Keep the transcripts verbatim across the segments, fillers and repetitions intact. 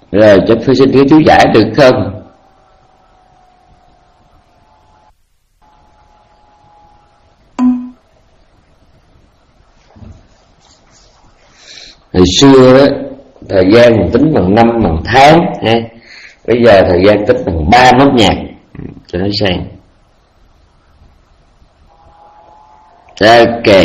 Rồi cho Phương xin cái chú giải được không? Hồi xưa đó, thời gian mình tính bằng năm, bằng tháng nha. Bây giờ thời gian tính bằng ba nốt nhạc cho nó sang. Ok.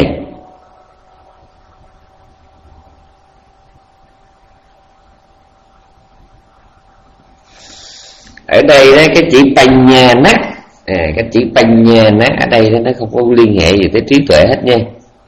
Ở đây đó, cái chữ bành nhà nát, à, cái chữ bành nhà nát ở đây đó, nó không có liên hệ gì tới trí tuệ hết nha.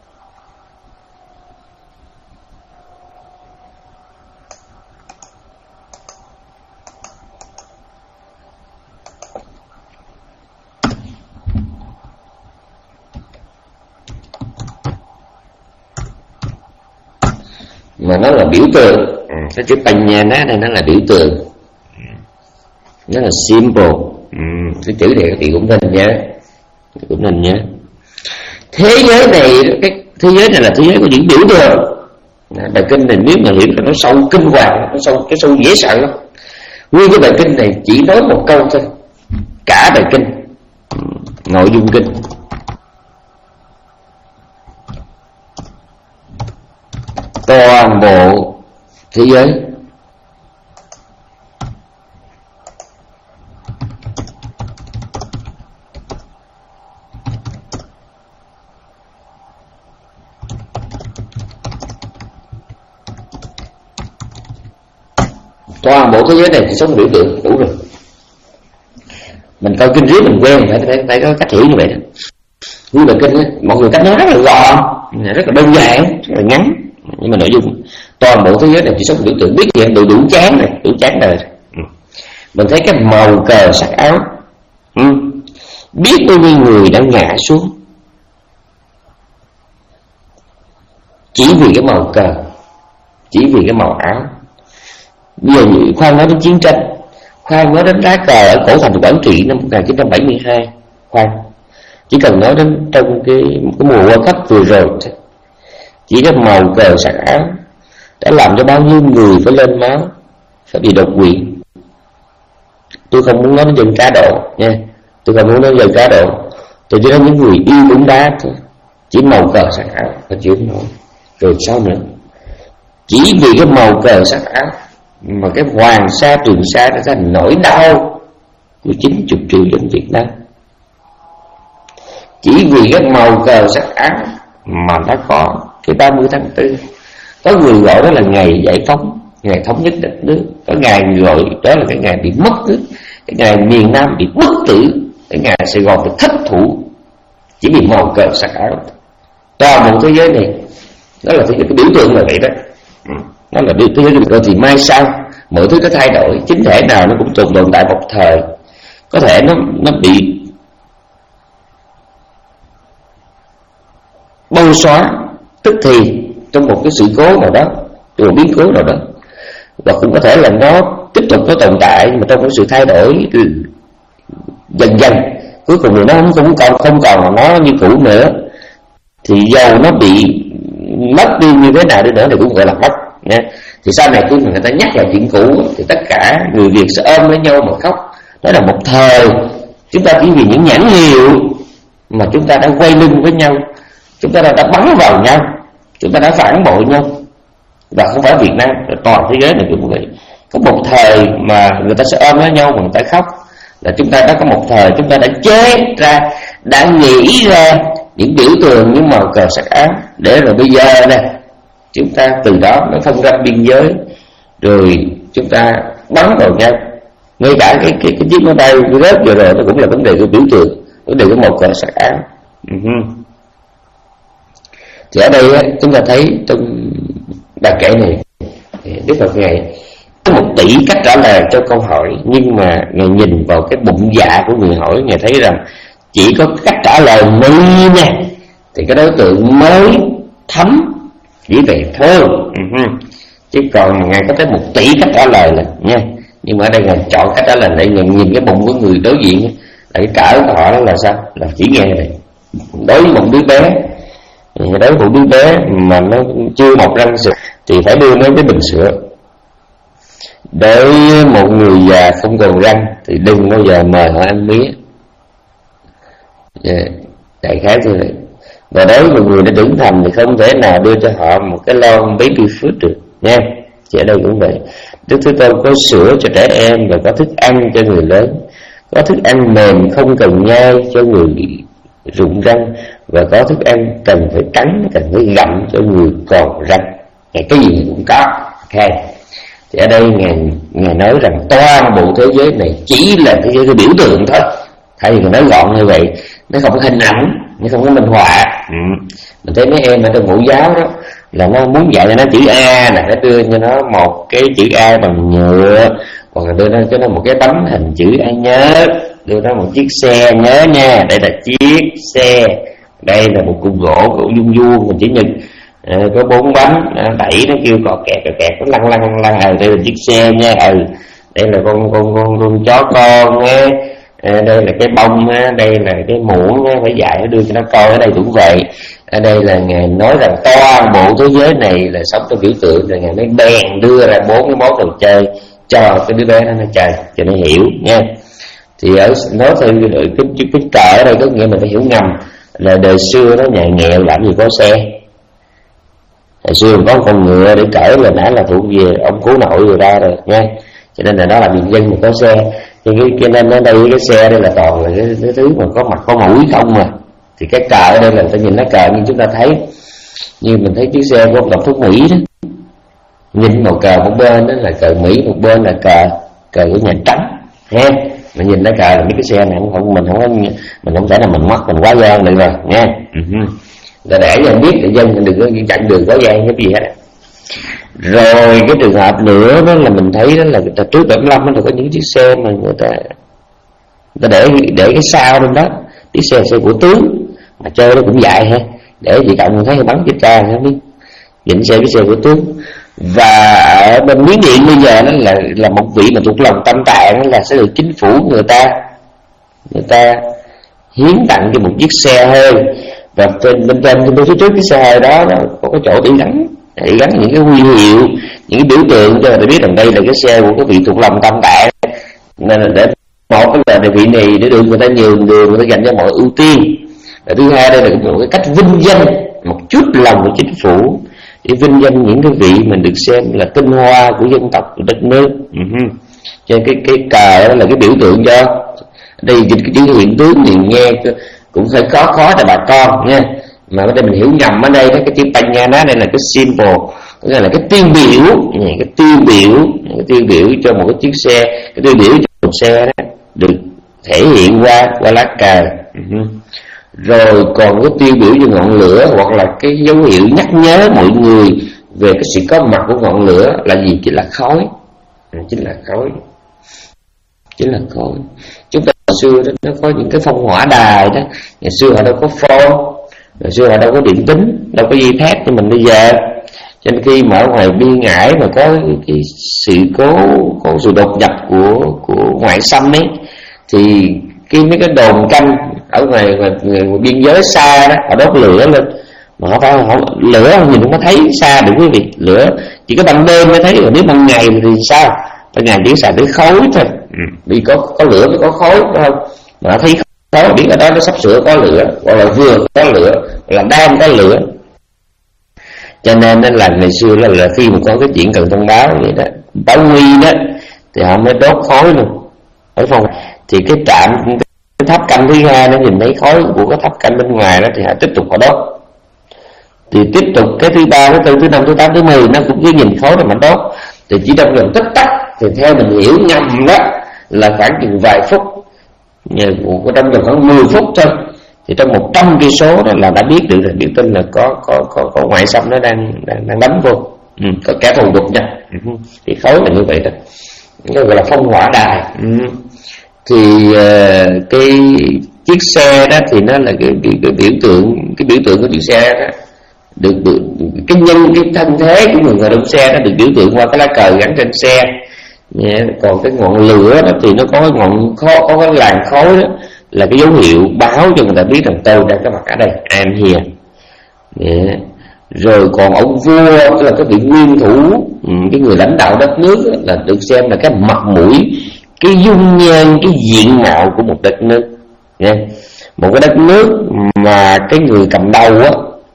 Mà nó là biểu tượng. Cái chữ bành nhà nát này nó là biểu tượng, nó là symbol. Ừ, cái chữ này các vị cũng nên nhớ, cũng nên nhớ. Thế giới này, cái thế giới này là thế giới của những biểu tượng. Bài kinh này nếu mà hiểu là nó sâu kinh hoàng, nó sâu cái sâu dễ sợ lắm. Nguyên cái bài kinh này chỉ nói một câu thôi, cả bài kinh, nội dung kinh. Toàn bộ thế giới toàn bộ thế giới này chỉ sống biểu tượng đủ rồi. Mình coi kinh riết mình quen phải phải phải có cách hiểu như vậy. Như bài kinh ấy, mọi người cách nói rất là gọn, rất là đơn giản, rất là ngắn, nhưng mà nội dung toàn bộ thế giới này chỉ sống biểu tượng. Biết hiện đủ đủ chán này, đủ chán đời. Ừ. Mình thấy cái màu cờ sắc áo, ừ. biết bao nhiêu người đã ngã xuống chỉ vì cái màu cờ, chỉ vì cái màu áo. Bây giờ khoan nói đến chiến tranh, khoan nói đến lá cờ ở cổ thành Quảng Trị năm một nghìn chín trăm bảy mươi hai, khoan chỉ cần nói đến trong cái, cái mùa World Cup vừa rồi, chỉ cái màu cờ sắc áo đã làm cho bao nhiêu người phải lên máu, phải bị đột quỵ. Tôi không muốn nói đến dân cá độ nha, tôi không muốn nói dân cá độ, tôi chỉ nói những người yêu bóng đá thôi. Chỉ màu cờ sắc áo là chịu nổi. Rồi sao nữa? Chỉ vì cái màu cờ sắc áo mà cái Hoàng Sa Trường Sa đã thành nỗi đau của chín mươi triệu dân Việt Nam. Chỉ vì cái màu cờ sắc áo mà nó có cái ba mươi tháng tư. Có người gọi đó là ngày giải phóng, ngày thống nhất đất nước. Có ngày gọi đó là cái ngày bị mất nước, cái ngày miền Nam bị bất tử, cái ngày Sài Gòn bị thất thủ, chỉ vì màu cờ sắc áo. Toàn bộ thế giới này đó là cái biểu tượng là vậy đó. Nó là biểu tượng. Rồi thì mai sau mọi thứ nó thay đổi, chính thể nào nó cũng tồn tồn tại một thời. Có thể nó nó bị bâu xóa tức thì trong một cái sự cố nào đó, một biến cố nào đó, và cũng có thể là nó tiếp tục nó tồn tại, nhưng mà trong cái sự thay đổi dần dần cuối cùng thì nó không còn không còn là nó như cũ nữa. Thì dầu nó bị mất đi như thế nào đi nữa thì cũng gọi là mất nha. Thì sau này khi mà người ta nhắc lại chuyện cũ thì tất cả người Việt sẽ ôm lấy nhau mà khóc. Đó là một thời chúng ta chỉ vì những nhãn hiệu mà chúng ta đã quay lưng với nhau, chúng ta đã, đã bắn vào nhau, chúng ta đã phản bội nhau. Và không phải Việt Nam, toàn thế giới này cũng vậy. Có một thời mà người ta sẽ ôm lấy nhau mà người ta khóc, là chúng ta đã có một thời chúng ta đã chế ra, đã nghĩ ra những biểu tượng như màu cờ sắc áo, để rồi bây giờ nè chúng ta từ đó nó phân ranh biên giới, rồi chúng ta bắn vào nhau. Ngay cả cái cái, cái chiếc máy bay rớt vừa rồi nó cũng là vấn đề của biểu tượng, vấn đề của màu cờ sắc áo. Uh-huh. Thì ở đây á, chúng ta thấy trong bài kể này Đức Phật Ngài có một tỷ cách trả lời cho câu hỏi, nhưng mà Ngài nhìn vào cái bụng dạ của người hỏi, Ngài thấy rằng chỉ có cách trả lời này nè thì cái đối tượng mới thấm chỉ vậy thôi. Uh-huh. Chứ còn Ngài có tới một tỷ cách trả lời là nha. Nhưng mà ở đây Ngài chọn cách trả lời để Ngài nhìn cái bụng của người đối diện, là cái cỡ của họ là sao? Là chỉ nghe này. Đối với một đứa bé, đối với một đứa bé mà nó chưa mọc răng sữa thì phải đưa nó cái bình sữa. Đối với một người già không còn răng thì đừng bao giờ mời họ ăn mía. Yeah, đại khái như vậy. Và đối với một người đã trưởng thành thì không thể nào đưa cho họ một cái lon baby food được nha. Chỉ ở đây cũng vậy. Đức Thế Tôn có sữa cho trẻ em và có thức ăn cho người lớn, có thức ăn mềm không cần nhai cho người rụng răng, và có thức ăn cần phải cắn, cần phải gặm cho người còn răng. Cái gì cũng có. Okay. Thì ở đây ngài, ngài nói rằng toàn bộ thế giới này chỉ là thế giới cái biểu tượng thôi. Thay vì nói gọn như vậy, nó không có hình ảnh, nó không có minh họa. ừ. Mình thấy mấy em ở trong mẫu giáo đó là nó muốn dạy cho nó chữ A nè, nó đưa cho nó một cái chữ A bằng nhựa, hoặc là đưa nó cho nó một cái bánh hình chữ A nhớ, đưa nó một chiếc xe nhớ nha, đây là chiếc xe, đây là một cục gỗ gỗ vuông vuông hình chữ nhật, à, có bốn bánh, à, đẩy nó kêu cọt kẹt cọt kẹt nó lăn lăn lăn lăn, à, đây là chiếc xe nha, ừ, đây là con con con con chó con nha. À, đây là cái bông á, đây là cái muỗng á, phải dạy nó đưa cho nó coi. Ở đây cũng vậy. Ở đây là ngài nói rằng toàn bộ thế giới này là sống trong biểu tượng, rồi ngài mới bèn đưa ra bốn cái món đồ chơi cho cái đứa bé nó nó chơi cho nó hiểu nha. Thì ở nói theo cái cái, cái cờ ở đây có nghĩa mình phải hiểu ngầm là đời xưa nó nhà nghèo làm gì có xe. Hồi xưa có con ngựa để cởi là đã là thuộc về ông cố nội người ta rồi nha. Cho nên là đó là bình dân mà có xe. Thì cái, cái nên ở đây cái xe đây là toàn là cái, cái thứ mà có mặt có mũi không mà. Thì cái cờ ở đây là ta nhìn nó cờ nhưng chúng ta thấy như mình thấy chiếc xe của ông Tổng thống Mỹ đó, nhìn màu cờ một bên đó là cờ Mỹ, một bên là cờ cờ của Nhà Trắng ha. Mà nhìn nó cờ là mấy cái xe này không, không mình không có, mình không thể là mình mất mình quá gian được rồi nha. Uh-huh. Là để cho biết để dân đừng có chặn đường quá gian cái gì hết. Rồi cái trường hợp nữa đó là mình thấy đó là người ta trước bảy mươi lăm nó có những chiếc xe mà người ta người ta để để cái sao lên đó, chiếc xe xe của tướng mà chơi nó cũng dài ha, để gì cộng thấy bắn cái ca không biết nhìn xe cái xe của tướng. Và ở bên Miến Điện bây giờ nó là là một vị mà thuộc lòng Tâm Tạng là sẽ được chính phủ người ta người ta hiến tặng cho một chiếc xe hơi, và trên bên trên bên phía trước cái xe hơi đó, đó có cái chỗ để gắn để gắn những cái huy hiệu, những cái biểu tượng cho người ta biết rằng đây là cái xe của cái vị thuộc lòng Tâm Tạng. Nên là để một cái là vị này để được người ta nhường đường, người ta dành cho mọi ưu tiên. Và thứ hai đây là một cái cách vinh danh một chút lòng của chính phủ để vinh danh những cái vị mình được xem là tinh hoa của dân tộc của đất nước. Uh-huh. Cho nên cái cái cờ đó là cái biểu tượng cho đây dịch cái chữ hiện tướng thì nghe cũng phải khó khó cho bà con nha. Mà ở đây mình hiểu nhầm ở đây đó, cái chữ Panyana đây là cái symbol, có nghĩa là cái tiêu biểu, cái tiêu biểu, cái tiêu biểu cho một cái chiếc xe, cái tiêu biểu cho một xe đó được thể hiện qua qua lá cờ. Uh-huh. Rồi còn cái tiêu biểu cho ngọn lửa, hoặc là cái dấu hiệu nhắc nhớ mọi người về cái sự có mặt của ngọn lửa là gì? Chính là khói, chính là khói, chính là khói. Chúng ta hồi xưa đó, nó có những cái phong hỏa đài đó, ngày xưa họ đâu có phone, ngày xưa họ đâu có điện tính, đâu có dây thép như mình bây giờ. Cho nên khi mà ở ngoài biên ải mà có cái, cái sự cố, có sự đột nhập của của ngoại xâm ấy, thì cái mấy cái đồn canh ở ngoài, ngoài, ngoài biên giới xa đó, họ đốt lửa lên mà họ phải họ lửa nhìn không có thấy xa được quý vị, lửa chỉ có ban đêm mới thấy, còn nếu ban ngày thì sao? Ban ngày chỉ xài tới khói thôi, vì có có lửa mới có khói, đúng không? Mà họ thấy khói biết ở đó nó sắp sửa có lửa, hoặc là vừa có lửa, hoặc là đang có lửa. Cho nên là ngày xưa là, là khi mà có cái chuyện cần thông báo vậy đó, báo nguy đó, thì họ mới đốt khói luôn, phải không? Thì cái trạm cái tháp canh thứ hai nó nhìn thấy khói của cái tháp canh bên ngoài đó thì họ tiếp tục họ đốt. Thì tiếp tục cái thứ ba, thứ tư, thứ năm, thứ tám, thứ mười nó cũng cứ nhìn khói rồi mà đốt. Thì chỉ trong vòng tích tắc, thì theo mình hiểu nhầm đó là khoảng chừng vài phút, của trong vòng khoảng mười phút thôi, thì trong một trăm cây số đó là đã biết được là biểu tin là có có có, có ngoại xâm nó đang đang đang đánh vô, ừ, có kẻ thù đột nhập. Ừ, thì khói là như vậy đó, cái gọi là phong hỏa đài. Ừ. Thì uh, cái chiếc xe đó thì nó là cái, cái, cái biểu tượng, cái biểu tượng của chiếc xe đó được, được cái nhân cái thân thế của người ngồi trong xe đó được biểu tượng qua cái lá cờ gắn trên xe. Yeah. Còn cái ngọn lửa đó thì nó có cái ngọn khói, có cái làn khói đó là cái dấu hiệu báo cho người ta biết rằng tôi đang có mặt ở đây, I'm here. Yeah. Rồi còn ông vua, tức là cái vị nguyên thủ, cái người lãnh đạo đất nước là được xem là cái mặt mũi, cái dung nhan, cái diện mạo của một đất nước nha. Một cái đất nước mà cái người cầm đầu á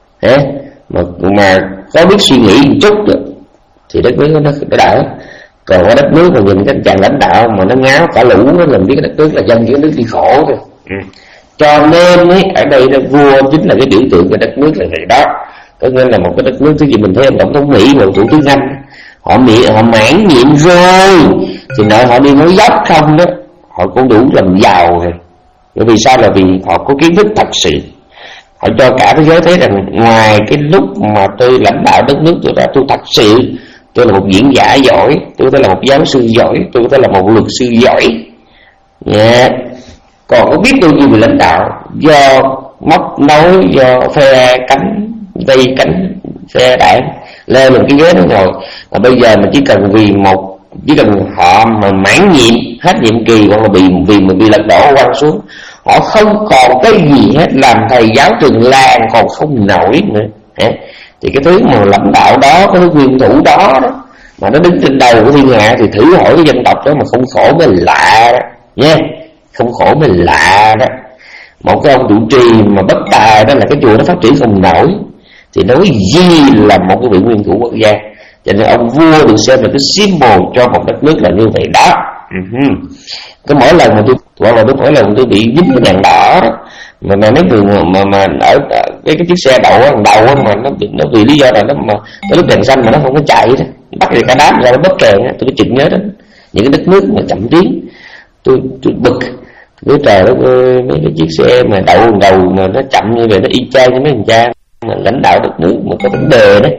mà mà có biết suy nghĩ một chút rồi, thì đất nước nó nó đã. Còn ở đất nước mà nhìn cái chàng lãnh đạo mà nó ngáo cả lũ, nó làm biết cái đất nước là dân cái nước đi khổ thôi. Ừ. Cho nên ấy, ở đây là vua chính là cái biểu tượng của đất nước là vậy đó. Có nghĩa là một cái đất nước, thứ gì mình thấy ông tổng thống Mỹ và thủ tướng Anh, họ mỹ họ mãn nhiệm rồi thì nợ họ đi nói dốc không đó, họ cũng đủ làm giàu rồi. Bởi vì sao? Là vì họ có kiến thức thật sự. Họ cho cả thế giới thấy rằng ngoài cái lúc mà tôi lãnh đạo đất nước tôi ra, tôi thật sự tôi là một diễn giả giỏi, tôi có thể là một giáo sư giỏi, tôi có thể là một luật sư giỏi. Yeah. Còn có biết tôi như người lãnh đạo do móc nối, do phe cánh dây cánh phe đảng leo lên cái ghế đó ngồi, mà bây giờ mình chỉ cần vì một chỉ cần họ mà mãn nhiệm hết nhiệm kỳ, hoặc là bị vì mình bị lật đổ quăng xuống, họ không còn cái gì hết, làm thầy giáo trường làng còn không nổi nữa. Thì cái thứ mà lãnh đạo đó, cái thứ nguyên thủ đó, đó mà nó đứng trên đầu của thiên hạ, thì thử hỏi cái dân tộc đó mà không khổ mới lạ đó nha. Không khổ mới lạ đó. Một cái ông trụ trì mà bất tài đó là cái chùa nó phát triển không nổi, thì nói gì là một cái vị nguyên thủ quốc gia. Cho nên ông vua được xem là cái symbol cho một đất nước là như vậy đó. Uh-huh. Cái mỗi lần mà tôi hoặc là tôi mỗi lần tôi bị dính cái đèn đỏ đó, mà mà mấy người mà mà, mà ở cái cái chiếc xe đậu ở đầu đó, mà nó nó vì lý do là nó mà cái lúc đèn xanh mà nó không có chạy đó, bắt được cả đám ra nó bất kèn. Tôi mới chừng nhớ đến những cái đất nước mà chậm tiến, tôi tôi bực cái trời đó, mấy cái chiếc xe mà đậu đầu mà nó chậm như vậy, nó y chang như mấy thằng cha mà lãnh đạo đất nước một cái vấn đề đấy.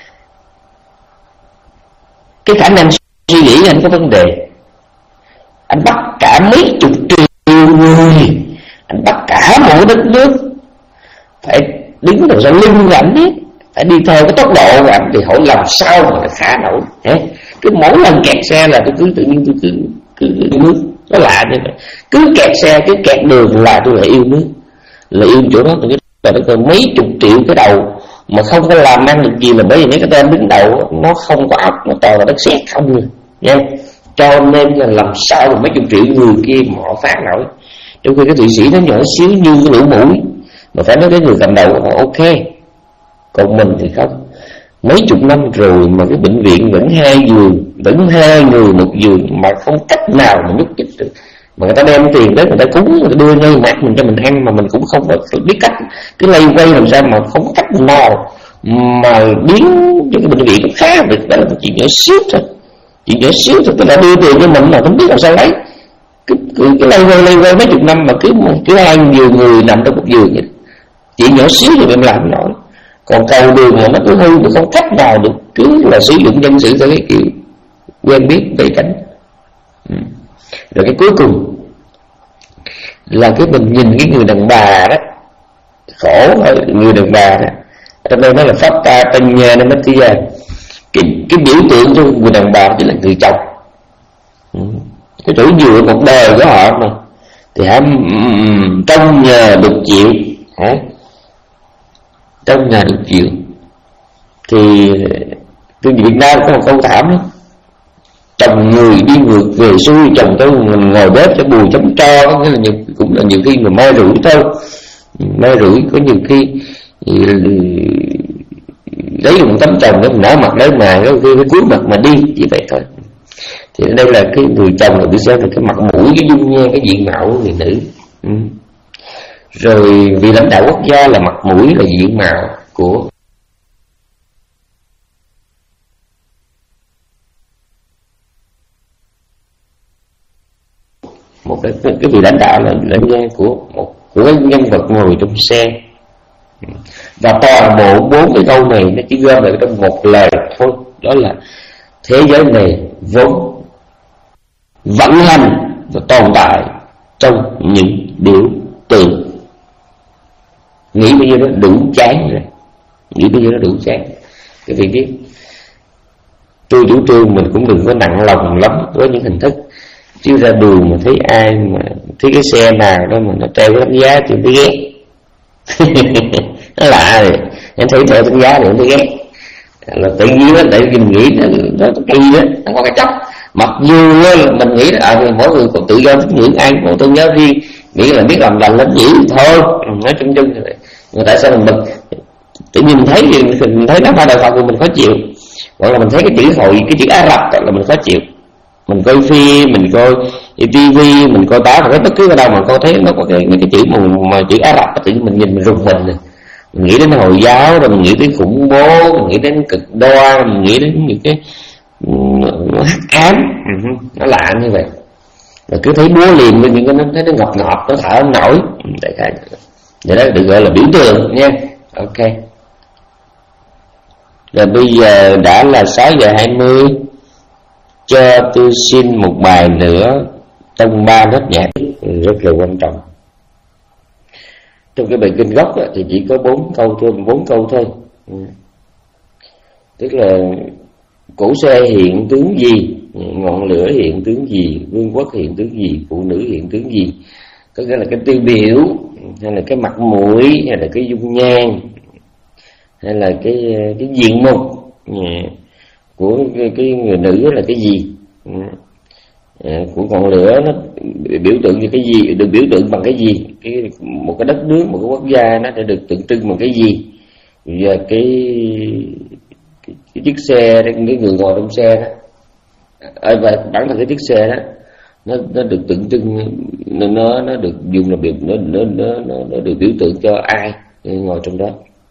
Cái khả năng suy nghĩ anh có vấn đề. Anh bắt cả mấy chục triệu người, anh bắt cả một đất nước phải đứng đằng sau lưng của ảnh ấy, phải đi theo cái tốc độ của ảnh, thì hỏi làm sao mà nó khả nổi. Cứ mỗi lần kẹt xe là tôi cứ tự nhiên tôi cứ cứ yêu nước. Nó lạ như vậy, cứ kẹt xe, cứ kẹt đường là tôi lại yêu nước, là yêu chỗ đó. Tôi là nó còn mấy chục triệu cái đầu mà không có làm ăn được gì, là bởi vì mấy cái tên đứng đầu nó không có ốc, nó toàn là đất sét không rồi nha. Cho nên là làm sao mà mấy chục triệu người kia mà họ phá nổi, trong khi cái Thụy Sĩ nó nhỏ xíu như cái lỗ mũi, mà phải nói cái người cầm đầu họ ok, còn mình thì không. Mấy chục năm rồi mà cái bệnh viện vẫn hai giường, vẫn hai người một giường, mà không cách nào mà nhúc nhích được. Mà người ta đem tiền tới người ta cúng, người ta đưa ngay mặt mình cho mình ăn, mà mình cũng không có biết cách, cứ lây quay làm sao mà không có cách nào mà biến cho cái bệnh viện nó khá được. Đó là một chuyện nhỏ xíu thôi, chuyện nhỏ xíu thôi, tức là đưa tiền cho mình mà không biết làm sao lấy. Cứ, cứ, cứ lây quay lây quay mấy chục năm mà cứ cứ hai giường người nằm trong một giường vậy. Chuyện nhỏ xíu thì mình làm nổi. Còn cầu đường mà nó cứ hư mà không cách nào được, cứ là sử dụng nhân sự theo cái kiểu quen biết về cảnh. Ừ. Rồi cái cuối cùng là cái mình nhìn cái người đàn bà đó khổ thôi, người đàn bà đó trong đây nó là pháp ta tân nhà nó mất cái cái cái biểu tượng cho người đàn bà chỉ là người chồng. Ừ. Cái chỗ dựa một đời của họ mà thì hả, trong nhà được chịu hả, trong nhà được chịu. Thì tôi Việt Nam có một câu thảm lắm, chồng người đi ngược về xuôi, chồng tôi ngồi bếp cho bùi chấm tro, nghĩa là nhiều, cũng là nhiều khi mà mai rủi thôi, mai rủi có nhiều khi lấy một tấm chồng để nở mặt lấy mà có khi phải cúi mặt mà đi, chỉ vậy thôi. Thì đây là cái người chồng là tôi xem là cái mặt mũi, cái dung nhan, cái diện mạo của người nữ. Ừ. Rồi vị lãnh đạo quốc gia là mặt mũi, là diện mạo của một cái cái vị lãnh đạo là lãnh đạo của một của cái nhân vật ngồi trong xe. Và toàn bộ bốn cái câu này nó chỉ gom lại trong một lời thôi, đó là thế giới này vốn vận hành và tồn tại trong những biểu tượng. Nghĩ bây giờ nó đủ chán rồi, nghĩ bây giờ nó đủ chán. Cái vị biết, tôi chủ trương mình cũng đừng có nặng lòng lắm với những hình thức, chứ ra đường mà thấy ai mà thấy cái xe nào đó mà nó treo cái đánh giá thì thấy ghét. Nó lạ rồi, Em thấy theo đánh giá thì em thấy ghét, là tự nhiên đó, tại vì mình nghĩ nó, nó kỳ đó, nó có cái chấp. Mặc dù mình nghĩ là à, mỗi người có tự do tín ngưỡng, ai có tôn giáo riêng, nghĩ là biết làm lành lắm gì thôi, nói chung chung như vậy. Nhưng tại sao mình tự nhiên mình thấy mình thấy nó ba đạo Phật của mình khó chịu, hoặc là mình thấy cái chữ hội, cái chữ Ả Rập là mình khó chịu. Mình coi phim, mình coi tivi, mình coi báo, hoặc bất cứ ở đâu mà coi thấy nó có cái mấy cái chữ mà, mà chữ Ả Rập, tự nhiên mình nhìn mình rùng mình này. Mình nghĩ đến Hồi giáo, rồi mình nghĩ đến khủng bố, mình nghĩ đến cực đoan, mình nghĩ đến những cái nó hắc ám, nó lạ như vậy. Rồi cứ thấy búa liềm với những cái nó thấy nó ngọt ngọt, nó thở không nổi. Đại khái vậy đó được gọi là biểu tượng nha. Ok. Rồi bây giờ đã là sáu giờ hai mươi, cho tôi xin một bài nữa trong ba nốt nhạc rất là quan trọng. Trong cái bài kinh gốc thì chỉ có bốn câu thôi, bốn câu thôi. Tức là cổ xe hiện tướng gì, ngọn lửa hiện tướng gì, vương quốc hiện tướng gì, phụ nữ hiện tướng gì. Có nghĩa là cái tiêu biểu, hay là cái mặt mũi, hay là cái dung nhan, hay là cái cái diện mục của cái, cái người nữ là cái gì, của ngọn lửa nó biểu tượng như cái gì, được biểu tượng bằng cái gì, cái một cái đất nước, một cái quốc gia nó sẽ được tượng trưng bằng cái gì, và cái cái, cái chiếc xe, cái người ngồi trong xe đó, à, và bản thân cái chiếc xe đó nó nó được tượng trưng, nó nó, nó được dùng là biểu nó nó nó nó được biểu tượng cho ai ngồi trong đó.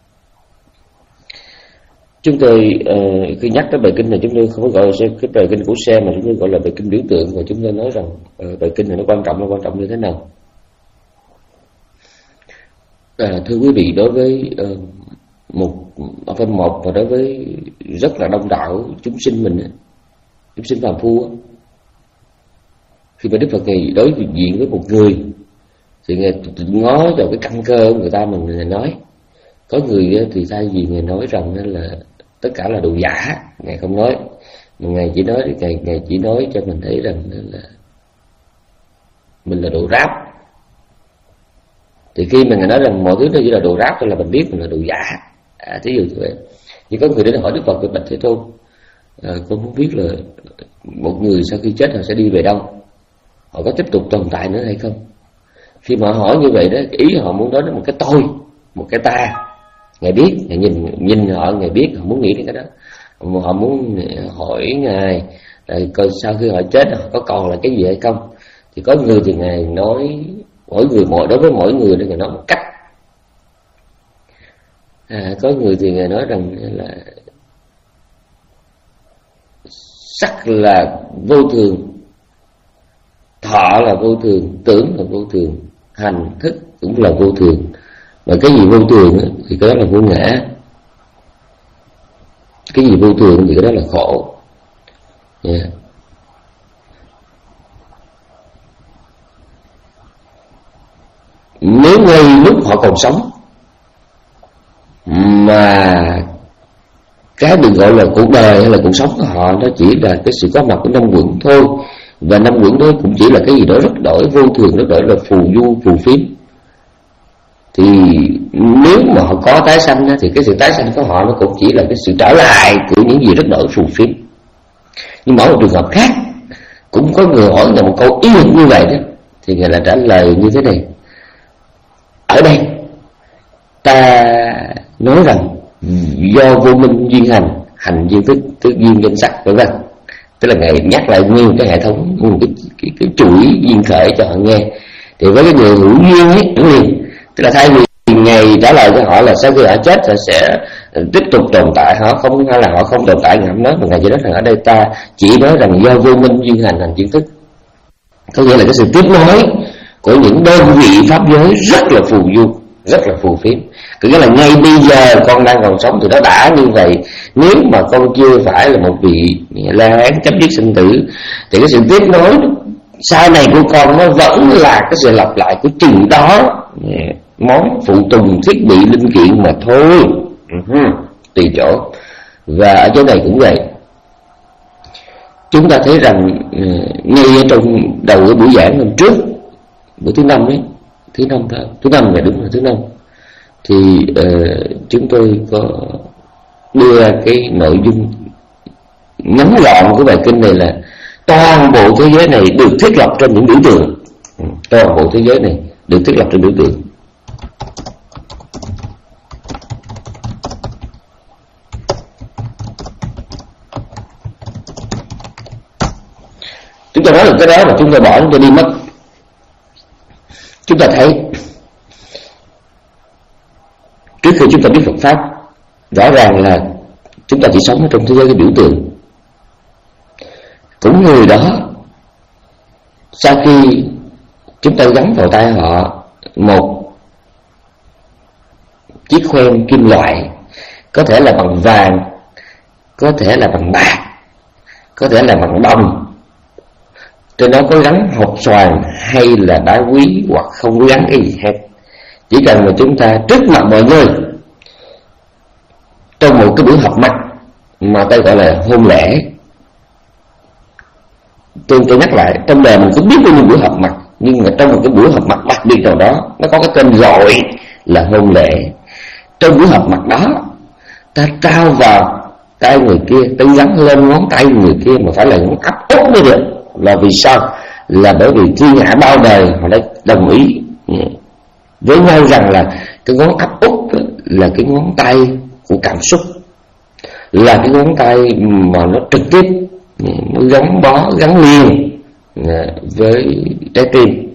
Chúng tôi uh, khi nhắc tới bài kinh này, chúng tôi không có gọi là cái bài kinh của xe, mà chúng tôi gọi là bài kinh biểu tượng, và chúng tôi nói rằng uh, bài kinh này nó quan trọng, nó quan trọng như thế nào. À, thưa quý vị, đối với uh, một ở phần một, và đối với rất là đông đảo chúng sinh mình, chúng sinh phàm phu, khi mà Đức Phật Ngài đối diện với một người thì Ngài ngó vào cái căn cơ của người ta mà Ngài nói. Có người thì thay vì Ngài nói rằng là tất cả là đồ giả, Ngài không nói, mà Ngài chỉ nói Ngài, Ngài chỉ nói cho mình thấy rằng là mình là đồ ráp. Thì khi mà Ngài nói rằng mọi thứ nó chỉ là đồ ráp thôi là mình biết mình là đồ giả. À, thí dụ như vậy. Nhưng có người đến hỏi Đức Phật về Bạch Thế Tôn, à, con muốn biết là một người sau khi chết họ sẽ đi về đâu, họ có tiếp tục tồn tại nữa hay không. Khi mà họ hỏi như vậy đó, ý họ muốn nói đến một cái tôi, một cái ta. Ngài biết, Ngài nhìn nhìn họ, Ngài biết họ muốn nghĩ đến cái đó. Họ muốn hỏi Ngài rồi coi sau khi họ chết họ có còn là cái gì hay không. Thì có người thì Ngài nói mỗi người mỗi đối với mỗi người thì Ngài nói một cách. À, có người thì Ngài nói rằng là sắc là vô thường, thọ là vô thường, tưởng là vô thường, hành thức cũng là vô thường. Và cái gì vô thường thì cái đó là vô ngã. Cái gì vô thường thì cái đó là khổ. Yeah. Nếu ngay lúc họ còn sống mà cái được gọi là cuộc đời hay là cuộc sống của họ nó chỉ là cái sự có mặt của năm quẩn thôi, và năm quẩn đó cũng chỉ là cái gì đó rất đổi vô thường, rất đổi là phù du, phù phiếm, thì nếu mà họ có tái sanh thì cái sự tái sanh của họ nó cũng chỉ là cái sự trở lại của những gì rất đổi phù phiếm. Nhưng mà ở một trường hợp khác cũng có người hỏi là một câu y hệt như vậy đó, thì Ngài là trả lời như thế này: ở đây ta nói rằng do vô minh duyên hành, hành duyên thức, thức duyên danh sắc, vân vân. Tức là Ngài nhắc lại nguyên cái hệ thống, nguyên cái, cái, cái chuỗi duyên khởi cho họ nghe. Thì với cái người hữu duyên ấy, liền, tức là thay vì Ngài trả lời cho họ là sau khi họ chết họ sẽ tiếp tục tồn tại, họ không hay là họ không tồn tại, Ngài không nói, mà Ngài chỉ nói rằng ở đây ta chỉ nói rằng do vô minh duyên hành, hành duyên thức. Có nghĩa là cái sự tiếp nối của những đơn vị pháp giới rất là phù du, rất là phù phiếm. Có nghĩa là ngay bây giờ con đang còn sống thì nó đã như vậy. Nếu mà con chưa phải là một vị La Hán chấm dứt sinh tử thì cái sự tiếp nối sau này của con nó vẫn là cái sự lặp lại của chừng đó món phụ tùng thiết bị linh kiện mà thôi. uh-huh. Tùy chỗ. Và ở chỗ này cũng vậy. Chúng ta thấy rằng ngay ở trong đầu cái buổi giảng hôm trước, buổi thứ năm ấy, thứ năm thôi, thứ năm là đúng là thứ năm, thì uh, chúng tôi có đưa cái nội dung ngắn gọn của bài kinh này là toàn bộ thế giới này được thiết lập trong những biểu tượng. Toàn bộ thế giới này được thiết lập trong biểu tượng. Chúng ta nói được cái đó mà chúng ta bỏ, chúng ta đi mất. Chúng ta thấy trước khi chúng ta biết Phật Pháp, rõ ràng là chúng ta chỉ sống ở trong thế giới cái biểu tượng. Cũng người đó, sau khi chúng ta gắn vào tay họ một chiếc khoen kim loại, có thể là bằng vàng, có thể là bằng bạc, có thể là bằng đồng, trên đó có gắn hột xoàn hay là đá quý hoặc không có gắn cái gì hết, chỉ cần mà chúng ta trước mặt mọi người trong một cái buổi họp mặt mà ta gọi là hôn lễ. Tôi, tôi nhắc lại, trong đời mình cũng biết bao nhiêu buổi họp mặt, nhưng mà trong một cái buổi họp mặt đặc biệt nào đó, nó có cái tên gọi là hôn lễ. Trong buổi họp mặt đó, ta trao vào tay người kia, ta gắn lên ngón tay người kia mà phải là ngón áp út mới được. Là vì sao? Là bởi vì thiên hạ bao đời họ đã đồng ý với nhau rằng là cái ngón áp út là cái ngón tay của cảm xúc, là cái ngón tay mà nó trực tiếp, nó gắn bó, gắn liền với trái tim.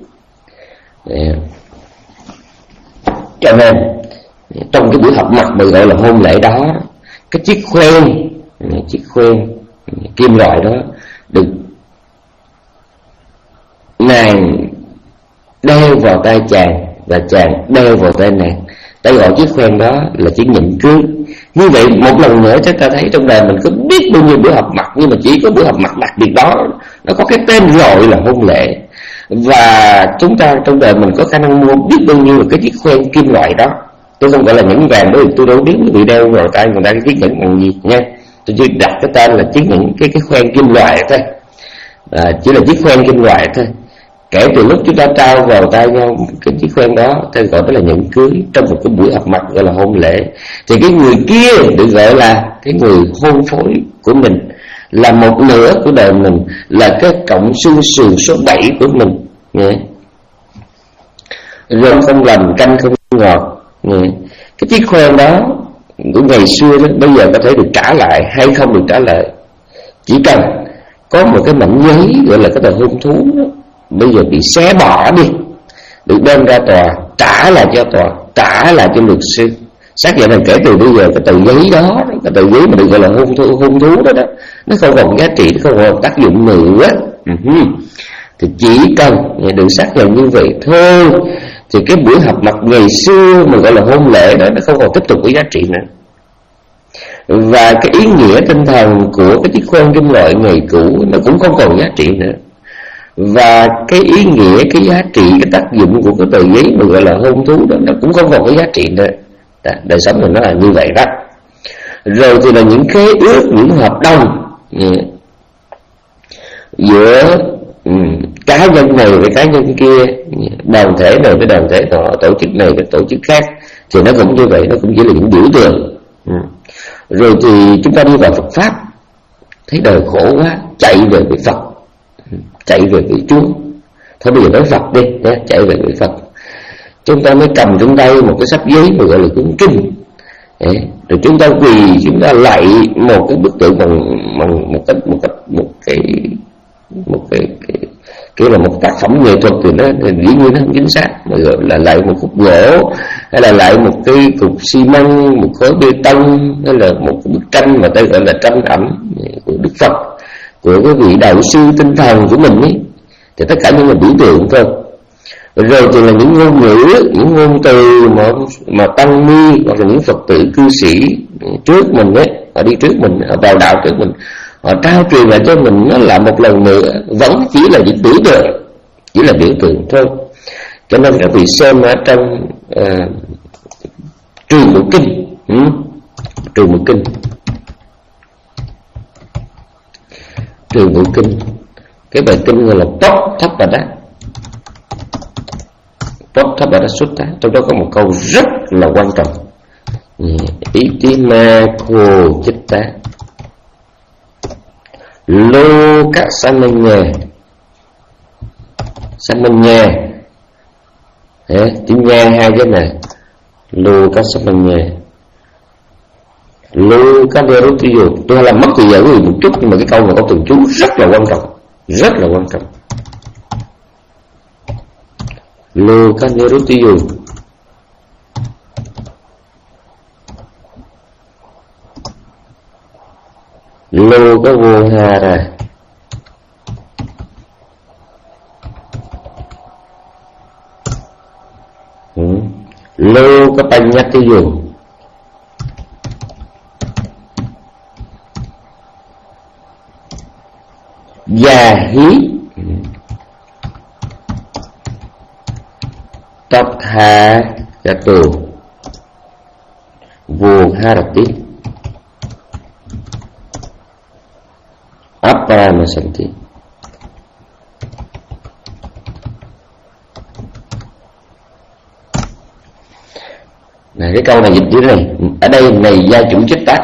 Cho nên trong cái buổi họp mặt mà gọi là hôn lễ đó, cái chiếc khoen, chiếc khoen kim loại đó được nàng đeo vào tay chàng và chàng đeo vào tay nàng. Ta gọi chiếc khoen đó là chiếc nhẫn cưới. Như vậy một lần nữa chúng ta thấy trong đời mình có biết bao nhiêu buổi họp mặt, nhưng mà chỉ có buổi họp mặt đặc biệt đó nó có cái tên gọi là hôn lễ. Và chúng ta trong đời mình có khả năng mua biết bao nhiêu là cái chiếc khoen kim loại đó. Tôi không gọi là nhẫn vàng, bởi vì tôi đâu biết bị đeo vào tay người ta cái chiếc nhẫn bằng gì nha. Tôi chỉ đặt cái tên là chiếc nhẫn, cái cái khoen kim loại thôi, à, chỉ là chiếc khoen kim loại thôi. Kể từ lúc chúng ta trao vào tay nhau cái chiếc khoen đó, ta gọi đó là nhẫn cưới. Trong một cái buổi họp mặt gọi là hôn lễ, thì cái người kia được gọi là cái người hôn phối của mình, là một nửa của đời mình, là cái cộng xương sườn số bảy của mình. Nghe? Rơm không lành, canh không ngọt. Nghe? Cái chiếc khoen đó của ngày xưa đó, bây giờ có thể được trả lại hay không được trả lại, chỉ cần có một cái mảnh giấy gọi là cái tờ hôn thú đó, bây giờ bị xé bỏ đi, được đem ra tòa, trả lại cho tòa, trả lại cho luật sư, xác nhận là kể từ bây giờ cái tờ giấy đó, cái tờ giấy mà được gọi là hôn thú, hôn thú đó, đó nó không còn giá trị, nó không còn tác dụng nữa. Uh-huh. Thì chỉ cần được xác nhận như vậy thôi, thì cái buổi họp mặt ngày xưa mà gọi là hôn lễ đó nó không còn tiếp tục có giá trị nữa. Và cái ý nghĩa tinh thần của cái chiếc khoen kim loại ngày cũ nó cũng không còn giá trị nữa. Và cái ý nghĩa, cái giá trị, cái tác dụng của cái tờ giấy mà gọi là hôn thú đó nó cũng không còn cái giá trị nữa. Đời sống của nó là như vậy đó. Rồi thì là những khế ước, những hợp đồng giữa um, cá nhân này với cá nhân kia, đoàn thể này với đoàn thể nọ, tổ chức này với tổ chức khác, thì nó cũng như vậy, nó cũng chỉ là những biểu tượng. um. Rồi thì chúng ta đi vào Phật Pháp, thấy đời khổ quá, chạy về với Phật, chạy về với Chúa. Thôi bây giờ nói Phật đi, chạy về với Phật. Chúng ta mới cầm trong tay một cái sách giấy mà gọi là cuốn kinh, rồi chúng ta quỳ, chúng ta lạy một cái bức tượng bằng, bằng một cái một cái một cái một cái, cái kiểu là một tác phẩm nghệ thuật, thì nó dĩ nhiên nó không chính xác, mà gọi là lạy một khúc gỗ, hay là lạy một cái cục xi măng, một khối bê tông, hay là một cái bức tranh mà ta gọi là tranh ảnh của Đức Phật, của cái vị đạo sư tinh thần của mình ấy, thì tất cả những là biểu tượng thôi. Rồi thì là những ngôn ngữ, những ngôn từ mà mà tăng ni hoặc là những Phật tử cư sĩ trước mình ấy, họ đi trước mình, họ vào đạo trước mình, họ trao truyền lại cho mình, nó là một lần nữa vẫn chỉ là những biểu tượng, chỉ là biểu tượng thôi. Cho nên các vị xem ở trong uh, Trường Bộ Kinh, um, Trường Bộ Kinh, Trường Bộ Kinh, cái bài kinh gọi là Tóc Thấp Bà Đát. Potthabhara Sutta, trong đó có một câu rất là quan trọng. Itimako chitta loka samanya samanya, tiếng nha hai cái này, loka samanya loka derutiyo. Tôi làm mất thời giờ của một chút, nhưng mà cái câu này có từng chú rất là quan trọng, rất là quan trọng. Loka derutiyo, loka vohara, loka panyatiyo, Yahi Tathagato Voharati Aparamasanti. Này, cái câu này dịch như thế này, ở đây này gia chủ chức tác,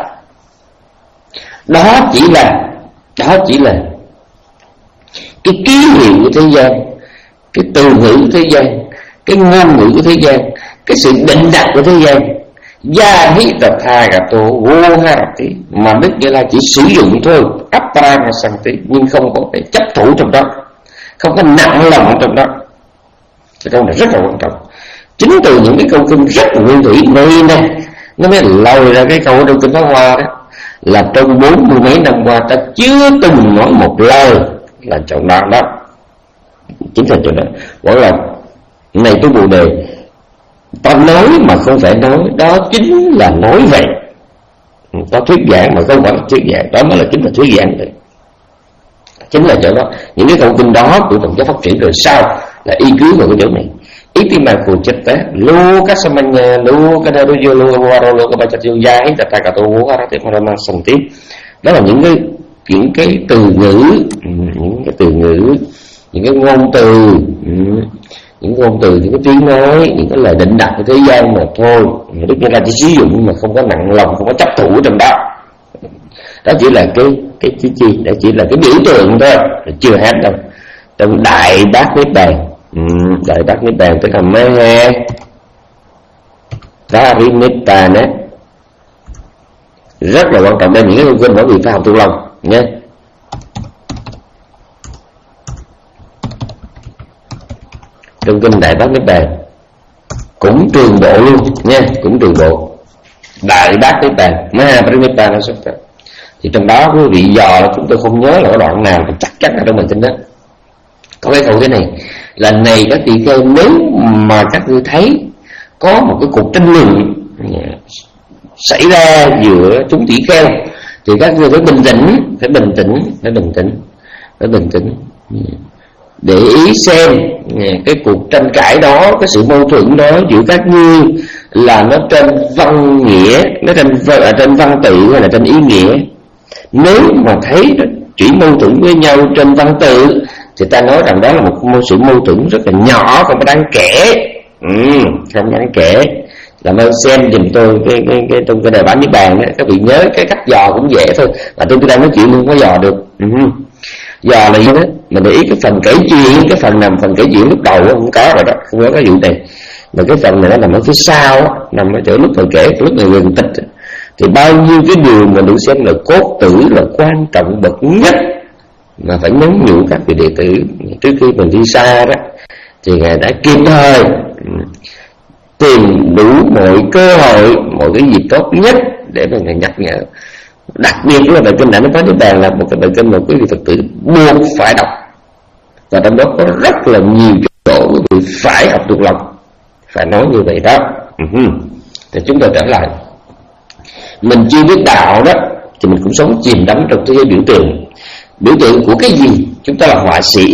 đó chỉ là đó chỉ là cái ký hiệu của thế gian, cái từ ngữ của thế gian, cái ngôn ngữ của thế gian, cái sự định đặt của thế gian. Gia hí tập tha gà tô vô ha tí, mà Đức Như Lai chỉ sử dụng thôi, Aparamasanti, nhưng không có thể chấp thủ trong đó, không có nặng lòng trong đó. Cái câu này rất là quan trọng. Chính từ những cái câu kinh rất là nguyên thủy này nè, nó mới lòi ra cái câu ở trong Kinh Pháp Hoa đó, là trong bốn mươi mấy năm qua ta chưa từng nói một lời là chọn đó đó. Chính là chỗ đó. Gọi là này tôi Bồ Đề, ta nói mà không phải nói, đó chính là nói vậy. Ta thuyết giảng mà không phải là thuyết giảng, đó mới là chính là thuyết giảng vậy. Chính là chỗ đó. Những cái câu kinh đó của Phật giáo phát triển rồi sao là y cứ vào cái chỗ này. Itimako chitta loka samanya loka daruyo loka varo loka bachatiyo yai tatagato voharati paramasanti. Đó là những cái những cái từ ngữ, những cái từ ngữ, những cái ngôn từ, những ngôn từ, những cái tiếng nói, những cái lời định đặt của thế gian mà thôi. Đức Như Lai chỉ sử dụng mà không có nặng lòng, không có chấp thủ trong đó. Đó chỉ là cái cái chi chi, đó chỉ là cái biểu tượng thôi, chưa hết đâu. Trong Đại Bát Niết Bàn, ừ, Đại Bát Niết Bàn tức là Maha Parinibbana, rất là quan trọng. Đây những cái câu kinh bởi vì phải học thuộc lòng nhé. Trong kinh Đại Bát Niết Bàn cũng trường bộ luôn nha, cũng trường bộ Đại Bát Niết Bàn Maha Parinibbana Sutta. Thì trong đó quý vị dò chúng tôi không nhớ là cái đoạn nào, chắc chắn là trong bài kinh đó có cái câu thế này là: này các tỳ kheo, nếu mà các ngươi thấy có một cái cuộc tranh luận xảy ra giữa chúng tỳ kheo thì các ngươi phải bình tĩnh, phải bình tĩnh, phải bình tĩnh, phải bình tĩnh, để ý xem cái cuộc tranh cãi đó, cái sự mâu thuẫn đó giữa các ngươi là nó trên văn nghĩa, nó trên ở trên văn tự hay là trên ý nghĩa. Nếu mà thấy chỉ mâu thuẫn với nhau trên văn tự thì ta nói rằng đó là một sự mâu thuẫn rất là nhỏ, không có đáng kể, ừ, không đáng kể. Làm ơn xem giùm tôi cái cái cái trong cái Đại Bát Niết Bàn đó, các vị nhớ cái cách dò cũng dễ thôi, mà tôi đang nói chuyện không có dò được. Ừ. Dò là gì đó, mình để ý cái phần kể chuyện, cái phần nằm phần kể chuyện lúc đầu không có rồi đó, không có cái vụ này, mà cái phần này nó nằm ở phía sau, nằm ở chỗ lúc mà kể, lúc này gần tịch, thì bao nhiêu cái điều mà được xem là cốt tử, là quan trọng bậc nhất mà phải nhấn nhủ các vị đệ tử trước khi mình đi xa đó, thì Ngài đã kịp thời tìm đủ mọi cơ hội, mọi cái dịp tốt nhất để mà Ngài nhắc nhở. Đặc biệt là bài kinh Đại Bát Niết Bàn là một cái bài kinh mà quý vị Phật tử buộc phải đọc, và trong đó có rất là nhiều chỗ quý vị phải học thuộc lòng, phải nói như vậy đó. Uh-huh. Thì chúng ta trở lại, mình chưa biết đạo đó thì mình cũng sống chìm đắm trong thế giới biểu tượng. Biểu tượng của cái gì? Chúng ta là họa sĩ,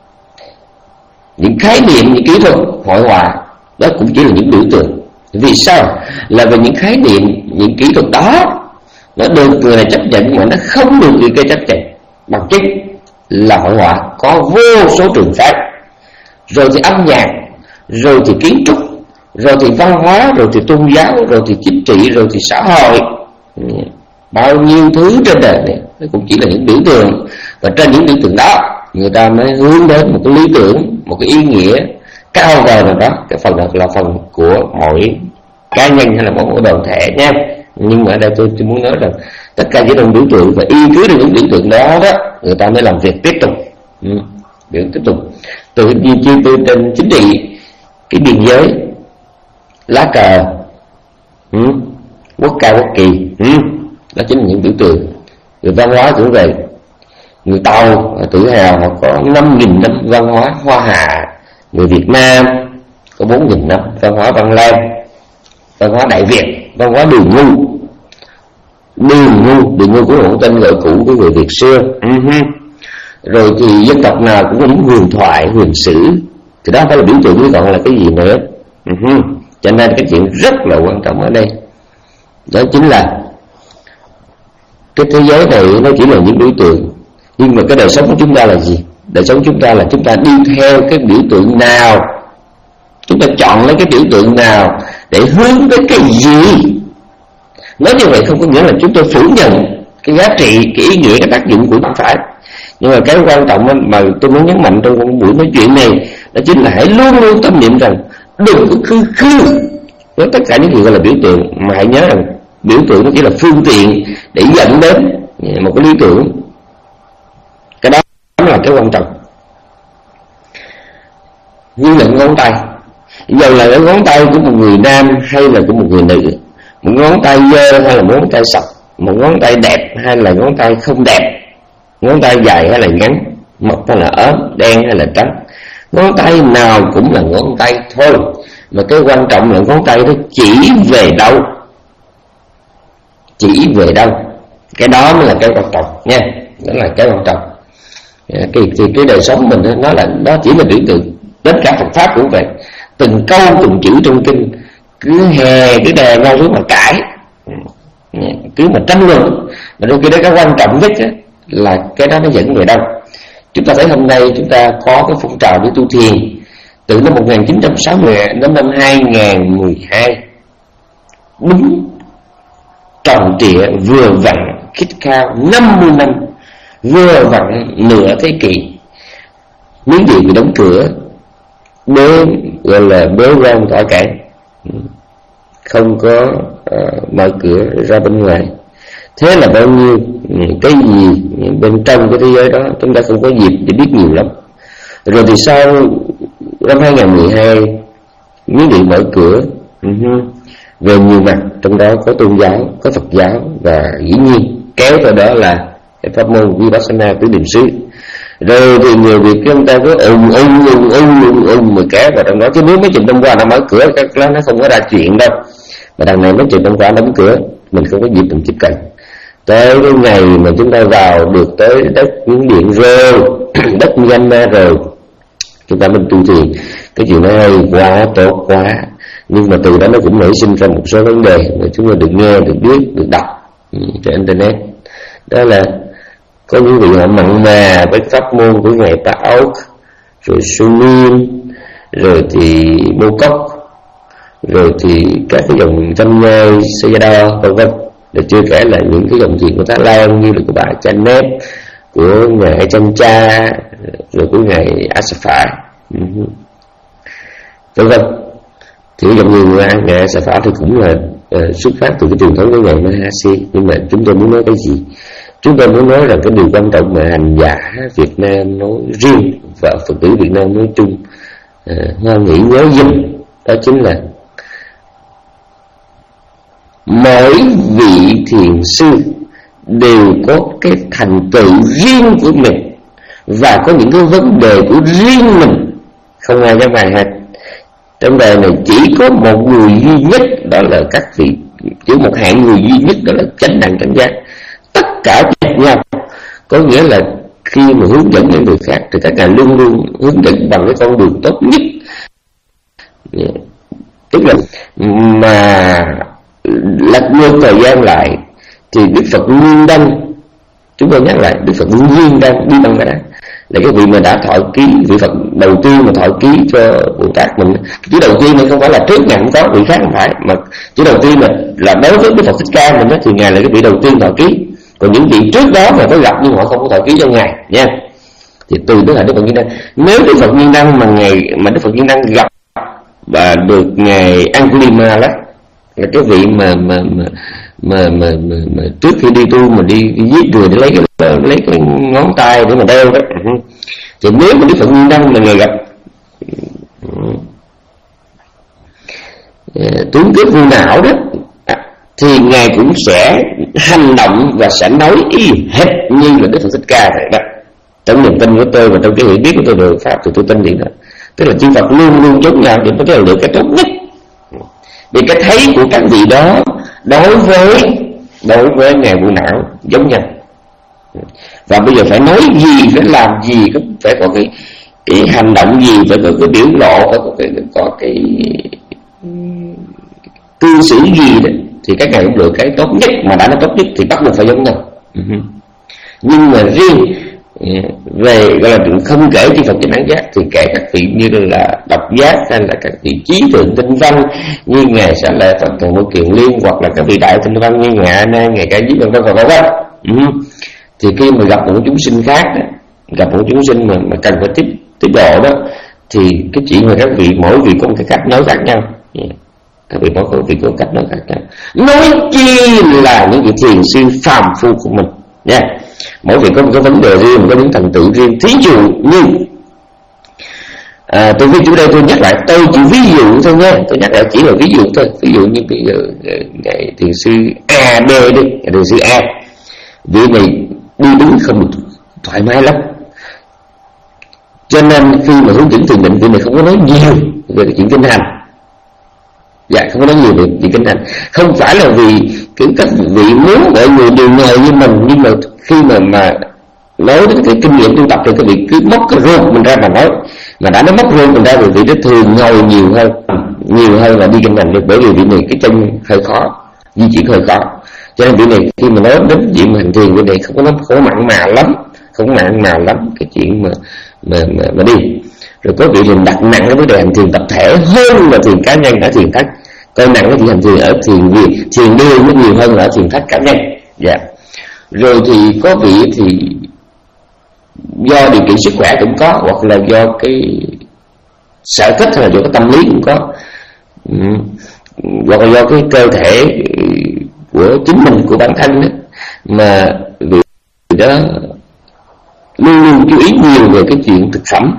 những khái niệm, những kỹ thuật hội họa đó cũng chỉ là những biểu tượng. Vì sao? Là vì những khái niệm, những kỹ thuật đó nó được người này chấp nhận mà nó không được người kia chấp nhận. Bằng chứng là hội họa có vô số trường phái, rồi thì âm nhạc rồi thì kiến trúc, rồi thì văn hóa, rồi thì tôn giáo, rồi thì chính trị, rồi thì xã hội. Bao nhiêu thứ trên đời này nó cũng chỉ là những biểu tượng, và trên những biểu tượng đó người ta mới hướng đến một cái lý tưởng, một cái ý nghĩa cao vời nào đó. Cái phần đó là phần của mỗi cá nhân hay là mỗi đoàn thể nha. Nhưng mà ở đây tôi, tôi muốn nói rằng tất cả những đồng biểu tượng, và y cứ được những biểu tượng đó đó người ta mới làm việc tiếp tục. ừ. Biểu tiếp tục từ như chi từ trên chính trị, cái biên giới, lá cờ, ừ. quốc ca quốc kỳ, ừ. đó chính là những biểu tượng. Rồi văn hóa cũng vậy, người Tàu tự hào họ có năm nghìn năm văn hóa Hoa Hạ, người Việt Nam có bốn nghìn năm văn hóa Văn Lang, văn hóa Đại Việt, văn hóa Đường Ngu. Đường Ngu, Đường Ngu cũng là một tên gọi cũ của người Việt xưa. uh-huh. Rồi thì dân tộc nào cũng có những huyền thoại, huyền sử, thì đó phải là biểu tượng, chứ còn là cái gì nữa. uh-huh. Cho nên cái chuyện rất là quan trọng ở đây đó chính là cái thế giới này nó chỉ là những biểu tượng, nhưng mà cái đời sống của chúng ta là gì? Đời sống của chúng ta là chúng ta đi theo cái biểu tượng nào, chúng ta chọn lấy cái biểu tượng nào để hướng tới cái gì. Nói như vậy không có nghĩa là chúng tôi phủ nhận cái giá trị, cái ý nghĩa, cái tác dụng của nó, phải. Nhưng mà cái quan trọng mà tôi muốn nhấn mạnh trong buổi nói chuyện này đó chính là hãy luôn luôn tâm niệm rằng đừng có khư khư với tất cả những gì gọi là biểu tượng, mà hãy nhớ rằng biểu tượng nó chỉ là phương tiện để dẫn đến một cái lý tưởng. Cái đó là cái quan trọng. Như là ngón tay, giờ là cái ngón tay của một người nam hay là của một người nữ, một ngón tay dơ hay là một ngón tay sọc, một ngón tay đẹp hay là ngón tay không đẹp, ngón tay dài hay là ngắn, mập hay là ốm, đen hay là trắng, ngón tay nào cũng là ngón tay thôi. Mà cái quan trọng là ngón tay nó chỉ về đâu, chỉ về đâu, cái đó mới là cái quan trọng nha. Đó là cái quan trọng. Cái, thì cái đời sống mình nó là đó chỉ là biểu tượng. Đến cả Phật pháp cũng vậy, từng câu từng chữ trong kinh cứ hè cứ đè nhau xuống mà cãi, cứ mà tranh luận, mà đôi khi đó cái quan trọng nhất á, là cái đó nó dẫn về đâu. Chúng ta thấy hôm nay chúng ta có cái phong trào đi tu thiền từ năm một nghìn chín trăm sáu mươi đến năm hai nghìn không trăm mười hai, đúng tròn trịa vừa vặn khít khao năm mươi năm, vừa vặn nửa thế kỷ. Miếng Điện bị đóng cửa, bế gọi là bế quan tỏa cản, không có uh, mở cửa ra bên ngoài. Thế là bao nhiêu cái gì bên trong cái thế giới đó chúng ta không có dịp để biết nhiều lắm. Rồi thì sau năm hai nghìn không trăm mười hai, Miến Điện mở cửa uh-huh. về nhiều mặt, trong đó có tôn giáo, có Phật giáo, và dĩ nhiên kéo theo đó là cái pháp môn Vipassana tứ niệm xứ. Rồi thì người Việt chúng ta có ung ung ung ung ung ung mà kéo vào trong đó, chứ nếu mấy chục năm qua nó mở cửa các nó nó không có ra chuyện đâu. Mà đằng này mấy chục năm qua đóng cửa, mình không có dịp mình tiếp cận. Tới cái ngày mà chúng ta vào được tới đất Miến Điện rồi, đất Myanmar rồi, chúng ta mình tu thiền, cái chuyện nó hay quá, tốt quá. Nhưng mà từ đó nó cũng nảy sinh ra một số vấn đề mà chúng ta được nghe, được biết, được đọc trên internet. Đó là có những vị họ mặn mà với pháp môn của ngài Pa Auk, rồi Sunim, rồi thì Mô Cốc, rồi thì các cái dòng Trăm Nhai, Sayadaw, vân vân. Rồi chưa kể là những cái dòng thiền của Thái Lan như là của bà Chanet, của ngài Chân Cha, rồi của ngài Asapha, vân vân. Thì dòng người ngài Asapha thì cũng là uh, xuất phát từ cái truyền thống của ngài Mahasi. Nhưng mà chúng tôi muốn nói cái gì? Chúng tôi muốn nói rằng cái điều quan trọng mà hành giả Việt Nam nói riêng và Phật tử Việt Nam nói chung uh, hoan nghĩ nhớ dùm, đó chính là mỗi vị thiền sư đều có cái thành tựu riêng của mình và có những cái vấn đề của riêng mình, không ai giống ai hết. Trong đời này chỉ có một người duy nhất, đó là các vị, chỉ một hạng người duy nhất, đó là chánh đẳng chánh giác. Tất cả khác nhau, có nghĩa là khi mà hướng dẫn những người khác thì các ngài luôn luôn hướng dẫn bằng cái con đường tốt nhất. Tức là mà lật ngược thời gian lại thì Đức Phật Nguyên Đăng, chúng tôi nhắc lại, Đức Phật Nguyên Đăng đi bằng cái đó là cái vị mà đã thọ ký, vị Phật đầu tiên mà thọ ký cho Bồ Tát mình. Cái chữ đầu tiên này không phải là trước ngày không có vị khác, không phải, mà chữ đầu tiên là, là đối với cái Phật Thích Ca mình đó, thì ngài là cái vị đầu tiên thọ ký. Còn những vị trước đó mà có gặp nhưng họ không có thọ ký cho ngài nha. Thì từ đó là Đức Phật Nhiên Đăng. Nếu Đức Phật Nhiên Đăng mà ngày mà Đức Phật Nhiên Đăng gặp và được ngài Angulimala đó, là cái vị mà mà mà mà, mà, mà, mà trước khi đi tu mà đi, đi giết người để lấy cái lấy cái ngón tay để mà đeo đó, thì nếu mà Đức Phật Nhiên Đăng mà ngài gặp tướng cướp vô não đó, thì ngài cũng sẽ hành động và sẽ nói y hệt như là Đức Phật Thích Ca vậy đó. Trong niềm tin của tôi và trong cái hiểu biết của tôi về pháp thì tôi tin điện đó. Tức là chư Phật luôn luôn giống nhau để có thể được cái tốt nhất. Vì cái thấy của các vị đó đối với đối với ngài vô não giống nhau. Và bây giờ phải nói gì, phải làm gì, phải có cái, cái hành động gì, phải có cái biểu lộ, phải có cái có cái cư xử gì đó, thì các ngài cũng được cái tốt nhất. Mà đã nói tốt nhất thì bắt buộc phải giống nhau. Uh-huh. Nhưng mà riêng về gọi là không kể chư Phật Chánh Đẳng Giác, thì kể các vị như là Độc Giác hay là các vị trí thượng tinh văn như ngài Xá Lợi Phật Thường Mâu Kiền Liên, hoặc là các vị đại tinh văn như ngài A Nan, ngài Ca Diếp, vân vân vân vân. Thì khi mà gặp một chúng sinh khác đó, gặp một chúng sinh mà, mà cần phải tiếp tiếp độ đó, thì cái chuyện mà các vị mỗi vị có một cái cách nói khác nhau. Yeah. Các vị mỗi vị có cách nói khác nhau. Nói chi là những vị thiền sư phàm phu của mình nha. Yeah. Mỗi vị có một cái vấn đề riêng, có những thành tựu riêng. Thí dụ như à, tôi với chủ đây tôi nhắc lại, tôi chỉ ví dụ thôi nha, tôi nhắc lại chỉ là ví dụ thôi. Ví dụ như bây giờ ngài thiền sư A B đi, thiền sư A, vị này đi đứng không được thoải mái lắm, cho nên khi mà hướng dẫn thiền định, vị này không có nói nhiều về cái chuyện kinh hành. Dạ, không có nói nhiều về chuyện kinh hành. Không phải là vì cái các vị muốn mọi người đều ngồi như mình, nhưng mà khi mà mà nói đến cái kinh nghiệm tu tập thì các vị cứ móc cái rôn mình ra mà nói. Mà đã nói móc rôn mình ra thì vị đó thường ngồi nhiều hơn, nhiều hơn là đi kinh hành được. Bởi vì vị này cái chân hơi khó, di chuyển hơi khó, cho nên vị này khi mà nói đến chuyện hành thiền, vị này không có nó không có mặn mà lắm, không có mặn mà lắm cái chuyện mà mà mà, mà đi. Rồi có vị liền đặt nặng cái vấn đề hành thiền tập thể hơn là thiền cá nhân ở thiền thất, coi nặng cái chuyện hành thiền ở thiền gì thiền điêu nó nhiều hơn là ở thiền thất cá nhân. Dạ. Rồi thì có vị thì do điều kiện sức khỏe cũng có, hoặc là do cái sở thích hay là do cái tâm lý cũng có, ừ. hoặc là do cái cơ thể của chính mình, của bản thân đó, mà vị đó luôn luôn chú ý nhiều về cái chuyện thực phẩm,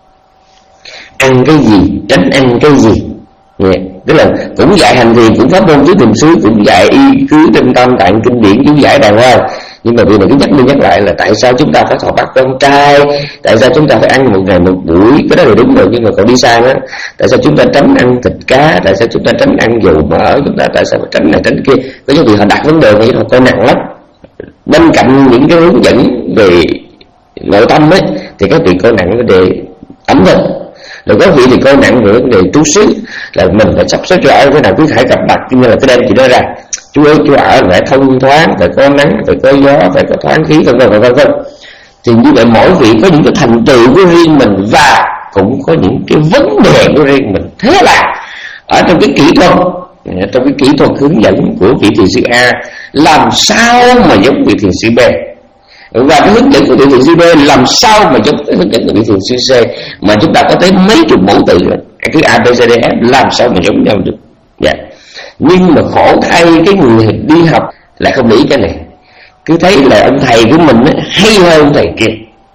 ăn cái gì, tránh ăn cái gì. Yeah. Tức là cũng dạy hành thiền, cũng pháp môn tứ niệm xứ, cũng dạy y cứ tinh tâm tạng kinh điển, cũng dạy đàng hoàng. Nhưng mà vì này cứ nhắc đi nhắc lại là tại sao chúng ta phải thọ bát con trai, tại sao chúng ta phải ăn một ngày một buổi, cái đó là đúng rồi. Nhưng mà còn đi sang á, tại sao chúng ta tránh ăn thịt cá, tại sao chúng ta tránh ăn dầu mỡ, chúng ta tại sao phải tránh này tránh kia. Có những vị họ đặt vấn đề này họ coi nặng lắm. Bên cạnh những cái hướng dẫn về nội tâm ấy, thì các vị coi nặng vấn đề ẩm thực. Rồi có vị thì coi nặng về vấn đề trú xứ, là mình phải sắp xếp cho ở cái nào cứ phải cập bạch, như là cái đem chị nói ra, chú ơi chú ở phải thông thoáng, phải có nắng, phải có gió, phải có thoáng khí, vân vân vân vân. Thì như vậy mỗi vị có những cái thành tựu của riêng mình và cũng có những cái vấn đề của riêng mình. Thế là ở trong cái kỹ thuật, trong cái kỹ thuật hướng dẫn của vị thiền sư A, làm sao mà giống vị thiền sư B, và cái hướng dẫn của vị thiền sư B làm sao mà giống cái hướng dẫn của vị thiền sư C, mà chúng ta có tới mấy chục mẫu tự rồi, cái A B C D F làm sao mà giống nhau được. Dạ. Nhưng mà khổ thay cái người đi học lại không để ý cái này, cứ thấy là ông thầy của mình hay hơn ông thầy kia.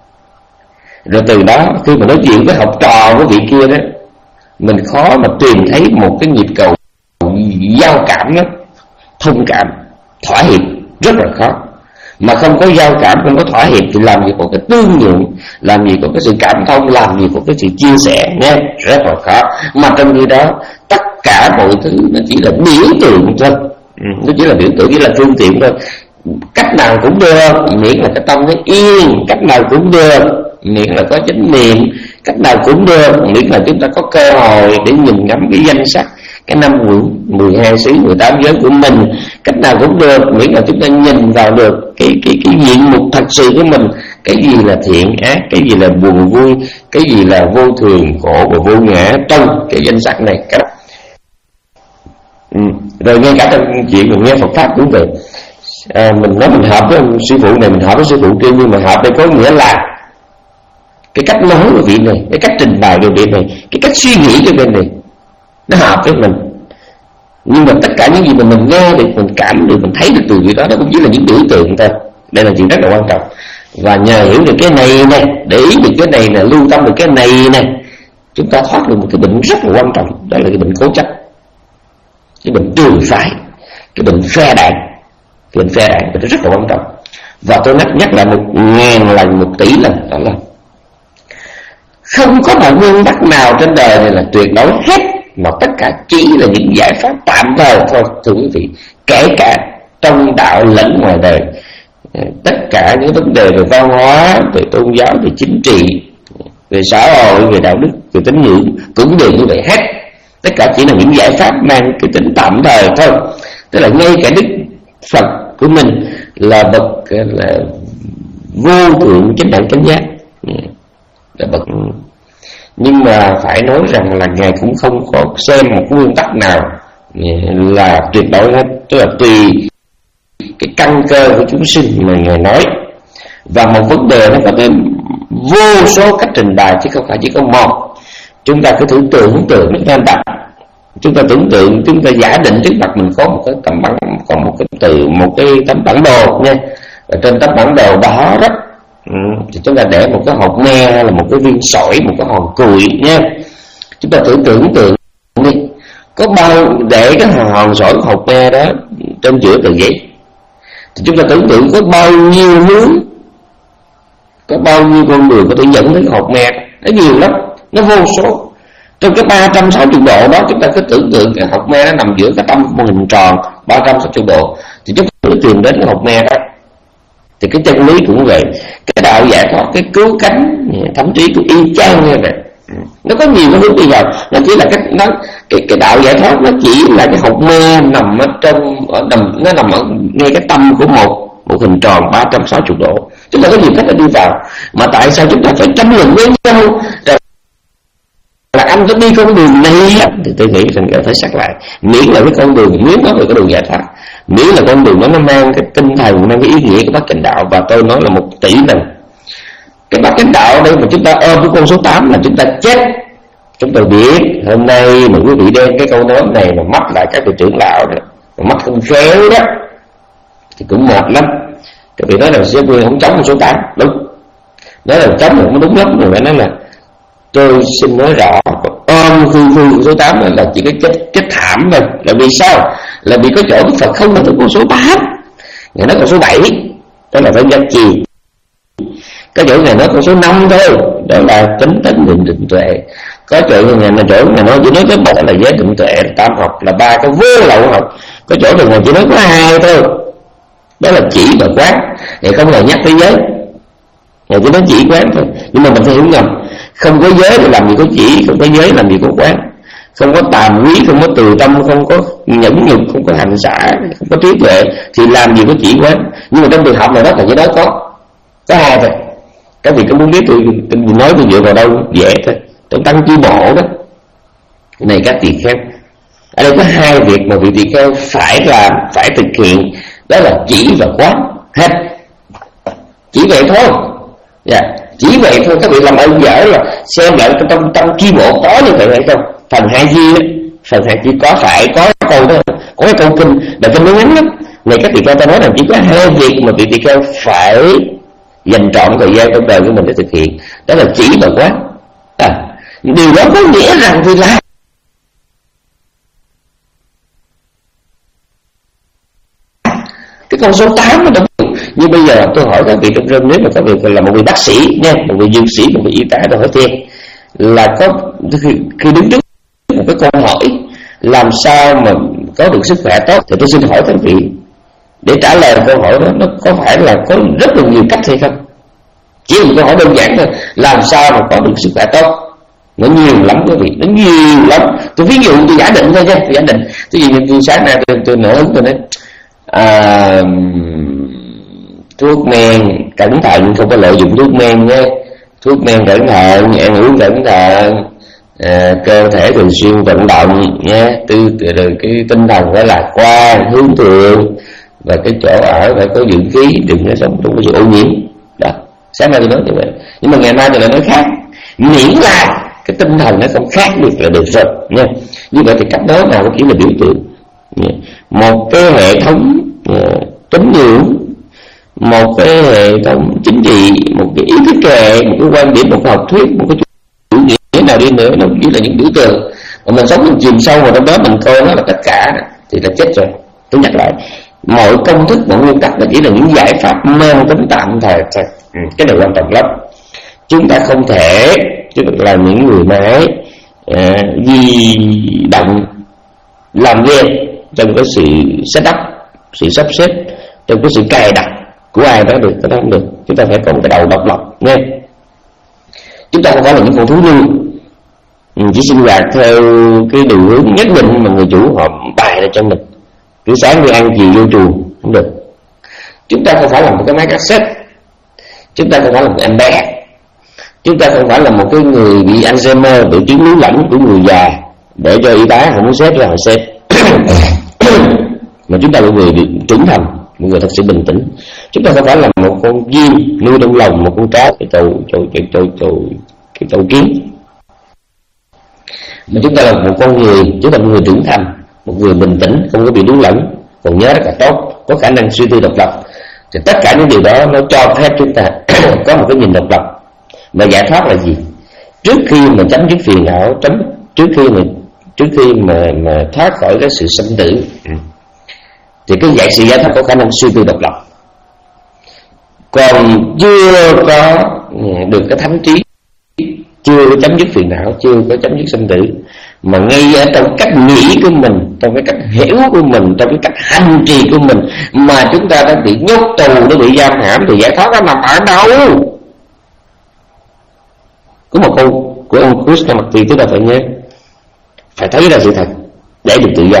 Rồi từ đó khi mà nói chuyện với học trò của vị kia đó, mình khó mà tìm thấy một cái nhịp cầu giao cảm đó, thông cảm, thỏa hiệp rất là khó. Mà không có giao cảm, không có thỏa hiệp thì làm gì có cái tương nhượng, làm gì có cái sự cảm thông, làm gì có cái sự chia sẻ nha, rất là khó. Mà trong khi đó tất cả mọi thứ nó chỉ là biểu tượng thôi, ừ, nó chỉ là biểu tượng, chỉ là phương tiện thôi. Cách nào cũng được, miễn là cái tâm nó yên, cách nào cũng được, miễn là có chánh niệm, cách nào cũng được, miễn là chúng ta có cơ hội để nhìn ngắm cái danh sắc, cái năm mười hai xứ, mười tám giới của mình, cách nào cũng được, miễn là chúng ta nhìn vào được cái cái cái diện mục thật sự của mình, cái gì là thiện ác, cái gì là buồn vui, cái gì là vô thường khổ và vô ngã trong cái danh sách này. Cái đó. Ừ. Rồi ngay cả trong chuyện mình nghe Phật pháp cũng vậy. À, mình nói mình hợp với ông sư phụ này, mình hợp với sư phụ kia, nhưng mà hợp đây có nghĩa là cái cách nói của vị này, cái cách trình bày của vị này, cái cách suy nghĩ của vị này nó hợp với mình. Nhưng mà tất cả những gì mà mình nghe được, mình cảm được, mình thấy được từ vị đó, nó cũng chỉ là những biểu tượng thôi. Đây là chuyện rất là quan trọng. Và nhờ hiểu được cái này này, để ý được cái này nè, lưu tâm được cái này này, chúng ta thoát được một cái bệnh rất là quan trọng. Đó là cái bệnh cố chấp, cái bệnh trường phái, cái bệnh phe đảng. Cái bệnh phe đảng nó rất là quan trọng. Và tôi nhắc, nhắc lại một ngàn lần, một tỷ lần, đó là không có một nguyên tắc nào trên đời này là tuyệt đối hết, mà tất cả chỉ là những giải pháp tạm thời thôi, thưa quý vị. Kể cả trong đạo lẫn ngoài đời, tất cả những vấn đề về văn hóa, về tôn giáo, về chính trị, về xã hội, về đạo đức, về tín ngưỡng cũng đều như vậy hết. Tất cả chỉ là những giải pháp mang cái tính tạm thời thôi. Tức là ngay cả Đức Phật của mình là bậc là vô thượng chánh đẳng chánh giác, là bậc, nhưng mà phải nói rằng là Ngài cũng không có xem một nguyên tắc nào là tuyệt đối hết. Tức là tùy cái căn cơ của chúng sinh mà Ngài nói. Và một vấn đề nó có tới vô số cách trình bày, chứ không phải chỉ có một. Chúng ta cứ thử tưởng tượng nó nên đặt, chúng ta tưởng tượng, chúng ta giả định trước mặt mình có một cái tấm bản, còn một cái từ một cái tấm bản đồ nha. Và trên tấm bản đồ đó đó ừ, thì chúng ta để một cái hột me, hay là một cái viên sỏi, một cái hòn cùi nha. Chúng ta thử tưởng tượng đi, có bao để cái hòn sỏi hột me đó trên giữa tờ giấy, thì chúng ta tưởng tượng có bao nhiêu hướng, có bao nhiêu con người có thể dẫn đến hột me. Nó nhiều lắm, nó vô số. Trong cái ba trăm sáu mươi độ đó, chúng ta cứ tưởng tượng cái hột me nó nằm giữa cái tâm một hình tròn ba trăm sáu mươi độ, thì chúng ta cứ tìm đến cái hột me đó. Thì cái chân lý cũng vậy, cái đạo giải thoát, cái cứu cánh, thậm chí cũng y chang như vậy. Nó có nhiều cái hướng bây giờ, nó chỉ là cái nó cái cái đạo giải thoát nó chỉ là cái hột me nằm ở trong ở nằm nó nằm ở ngay cái tâm của một một hình tròn ba trăm sáu mươi độ. Chúng ta có nhiều cách để đi vào, mà tại sao chúng ta phải tranh luận với nhau là, là anh có đi con đường này? Thì tôi nghĩ rằng phải xác lại, miễn là cái con đường, miễn nó là cái đường giải thoát, miễn là con đường đó nó mang cái tinh thần, mang cái ý nghĩa của bát chánh đạo. Và tôi nói là một tỷ lần, cái bát chánh đạo đây mà chúng ta ôm cái con số tám là chúng ta chết. Chúng tôi biết hôm nay mà quý vị đem cái câu nói này mà mắc lại các vị trưởng lão đó, mà mắc không khéo đó, thì cũng mệt lắm. Các vị nói là sẽ quên không chống con số tám, đúng. Nói là chống là cũng đúng lắm, rồi phải nói là tôi xin nói rõ, ôm khư khư số tám là chỉ cái chết chết thảm thôi. Là vì sao? Là vì có chỗ Đức Phật không là tới con số tám, Ngài nói con số bảy, đó là phải giác trì. Có chỗ Ngài nói con số năm thôi, đó là tính tấn định định tuệ. Có chỗ Ngài nói chỗ Ngài nói chỉ nói cái một là giới định tuệ, là tam học, là ba cái vô lậu học. Có chỗ thì Ngài chỉ nói có hai thôi, đó là chỉ và quán. Ngài không là nhắc tới giới, Ngài chỉ nói chỉ quán thôi. Nhưng mà mình phải hiểu ngầm, không có giới thì làm gì có chỉ, không có giới làm gì có quán. Không có tàm quý, không có từ tâm, không có nhẫn nhục, không có hành xả, không có trí tuệ thì làm gì có chỉ quán. Nhưng mà trong trường hợp này đó là cái đó có có hai thôi. Các vị có muốn biết tôi, tôi nói tôi dựa vào đâu? Dễ thôi, trong tăng chi bộ đó. Cái này các tỳ kheo, ở đây có hai việc mà vị tỳ kheo phải làm, phải thực hiện, đó là chỉ và quán hết. Chỉ vậy thôi, dạ, chỉ vậy thôi. Các vị làm ơn dở là xem lại trong trong chi bộ có như vậy hay không. Phần hai chi đó, phần hai chi có phải có câu đó, có cái câu kinh là kinh nó ngắn lắm. Này các tỳ kheo ta nói rằng chỉ có hai việc mà vị tỳ kheo phải dành trọn thời gian trong đời của mình để thực hiện, đó là chỉ và quán. À, điều đó có nghĩa rằng thì là cái con số tám nó đúng. Nhưng bây giờ tôi hỏi các vị trong rừng, nếu mà các vị là một vị bác sĩ nha, một vị dược sĩ, một vị y tá, tôi hỏi thêm là có khi, khi đứng trước một cái câu hỏi làm sao mà có được sức khỏe tốt, thì tôi xin hỏi các vị, để trả lời câu hỏi đó nó có phải là có rất là nhiều cách hay không? Chỉ một câu hỏi đơn giản thôi, làm sao mà có được sức khỏe tốt, nó nhiều lắm quý vị, nó nhiều lắm. Tôi ví dụ tôi giả định thôi nha, tôi giả định. Ví dụ như tôi sáng nay tôi, tôi nổi hứng tôi nói à, Thuốc men cẩn thận, không có lợi dụng thuốc men nhé. Thuốc men cẩn thận, ăn uống cẩn thận, à, cơ thể thường xuyên vận động nhé. Tư cái tinh thần phải lạc quan, hướng thượng, và cái chỗ ở phải có dưỡng khí, đừng có sống trong cái sự ô nhiễm. Đó, sáng nay tôi nói như vậy, nhưng mà ngày mai tôi lại nói khác. Miễn là cái tinh thần nó không khác được là được rồi nha. Như vậy thì cách đó nào cũng chỉ là biểu tượng. Một cái hệ thống uh, tín ngưỡng, một cái hệ thống chính trị, một cái ý thức kệ, một cái quan điểm, một cái học thuyết, một cái chủ nghĩa nào đi nữa, nó chỉ là những biểu tượng. Mà mình sống mình chìm sâu vào trong đó, mình coi nó là tất cả thì là chết rồi. Tôi nhắc lại, mọi công thức, mọi nguyên tắc là chỉ là những giải pháp mang tính tạm thời thôi. Ừ, cái này quan trọng lắm. Chúng ta không thể chứ là những người máy à, di động làm việc trong cái sự setup, sự sắp xếp, trong cái sự cài đặt của ai đó được, cái đó không được. Chúng ta phải có một cái đầu độc lập nghe. Chúng ta không phải là những con thú nuôi chỉ sinh hoạt theo cái đường hướng nhất định mà người chủ họ bài ra cho mình. Cứ sáng đi ăn chiều vô chùa không được. Chúng ta không phải là một cái máy cassette, chúng ta không phải là một em bé, chúng ta không phải là một cái người bị Alzheimer, bị chứng lú lẫn của người già để cho y tá không muốn xếp ra họ xếp. Mà chúng ta là người trưởng thành, một người thật sự bình tĩnh. Chúng ta không phải là một con chim nuôi trong lòng một con cá, cái trâu trâu cái trâu trâu cái trâu kiến. Mà chúng ta là một con người, chúng ta là một người trưởng thành, một người bình tĩnh, không có bị lú lẫn, còn nhớ rất là tốt, có khả năng suy tư độc lập. Thì tất cả những điều đó nó cho phép chúng ta có một cái nhìn độc lập. Mà giải thoát là gì? Trước khi mà chấm dứt phiền não, chấm trước khi mà trước khi mà mà thoát khỏi cái sự sinh tử, thì cái giải sự giải thoát có khả năng suy tư độc lập. Còn chưa có được cái thánh trí, chưa có chấm dứt phiền não, chưa có chấm dứt sinh tử, mà ngay ở trong cách nghĩ của mình, trong cái cách hiểu của mình, trong cái cách hành trì của mình mà chúng ta đã bị nhốt tù, nó bị giam hãm, thì giải thoát nó nằm ở đâu? Có một câu của ông Krishnamurti chúng ta phải nhớ, phải thấy ra sự thật để được tự do.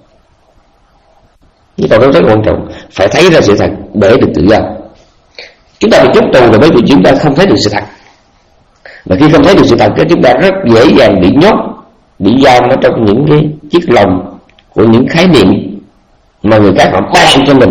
Cái câu đó rất quan trọng, phải thấy ra sự thật để được tự do. Chúng ta bị nhốt tù là bởi vì chúng ta không thấy được sự thật. Mà khi không thấy được sự thật, chúng ta rất dễ dàng bị nhốt, bị giam ở trong những cái chiếc lồng của những khái niệm mà người khác họ ban cho mình.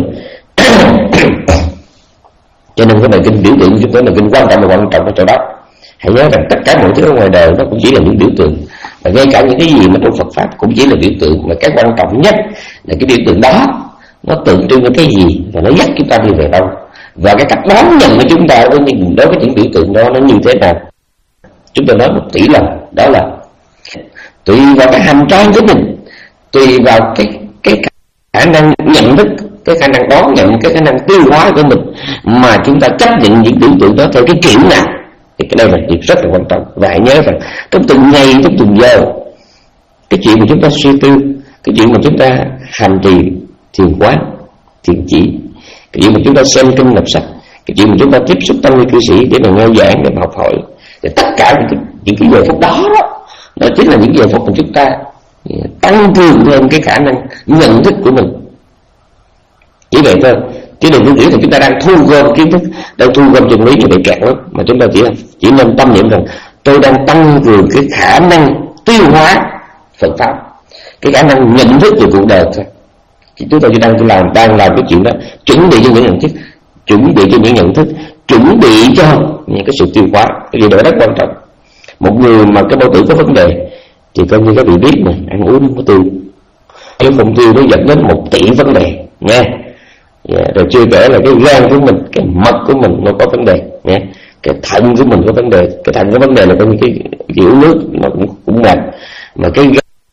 Cho nên cái bài kinh biểu tượng chúng tôi là kinh quan trọng, là quan trọng ở chỗ đó. Hãy nhớ rằng tất cả mọi thứ ở ngoài đời nó cũng chỉ là những biểu tượng, và ngay cả những cái gì mà trong Phật pháp cũng chỉ là biểu tượng. Mà cái quan trọng nhất là cái biểu tượng đó nó tượng trưng cho cái gì và nó dắt chúng ta đi về đâu, và cái cách đón nhận của chúng ta với những đối với những biểu tượng đó nó như thế nào. Chúng tôi nói một tỷ lần, đó là tùy vào cái hành trang của mình, tùy vào cái cái khả năng nhận thức, cái khả năng đón nhận, cái khả năng tiêu hóa của mình mà chúng ta chấp nhận những biểu tượng đó theo cái kiểu nào. Thì cái đây là việc rất là quan trọng. Và hãy nhớ rằng trong từng ngày, trong từng giờ, cái chuyện mà chúng ta suy tư, cái chuyện mà chúng ta hành trì thiền quán, thiền chỉ, cái chuyện mà chúng ta xem kinh đọc sách, cái chuyện mà chúng ta tiếp xúc tăng ni cư sĩ để mà nghe giảng, để mà học hỏi, thì tất cả những cái, những cái giờ phút đó, đó nó chính là những giờ phút mà chúng ta tăng cường thêm cái khả năng nhận thức của mình. Chỉ vậy thôi, chứ đừng có nghĩ là chúng ta đang thu gom kiến thức, đang thu gom chân lý như vậy kẹt lắm. Mà chúng ta chỉ chỉ nên tâm niệm rằng tôi đang tăng cường cái khả năng tiêu hóa Phật pháp, cái khả năng nhận thức về cuộc đời thôi. Thì chúng ta chỉ đang làm đang làm cái chuyện đó, chuẩn bị cho những nhận thức, chuẩn bị cho những nhận thức, chuẩn bị cho những cái sự tiêu hóa. Cái điều đó rất quan trọng. Một người mà cái bao tử có vấn đề thì coi như các vị biết mà, ăn uống không có tiêu, nếu không tiêu nó dẫn đến một tỷ vấn đề nha. Yeah, rồi chưa kể là cái gan của mình, cái mật của mình nó có vấn đề nha, cái thận của mình có vấn đề. Cái thận có vấn đề là coi như cái kiểu nước nó cũng cũng mệt, mà cái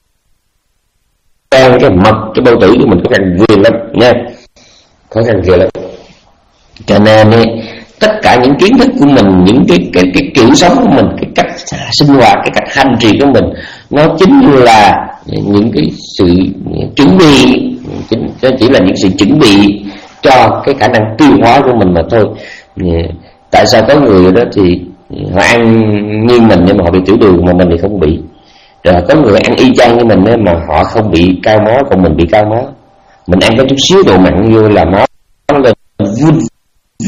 gan, cái mật, cái bao tử của mình có khăn ghê lắm nha, khó khăn ghê lắm. Cho nên ấy, tất cả những kiến thức của mình, những cái cái cái kiểu sống của mình, cái cách sinh hoạt, cái cách hành trì của mình, nó chính là những cái sự chuẩn bị, nó chỉ là những sự chuẩn bị cho cái khả năng tiêu hóa của mình mà thôi. Tại sao có người đó thì họ ăn như mình nhưng mà họ bị tiểu đường, mà mình thì không bị. Rồi có người ăn y chang như mình mà họ không bị cao máu, còn mình bị cao máu. Mình ăn có chút xíu độ mặn vô là máu nó lên vun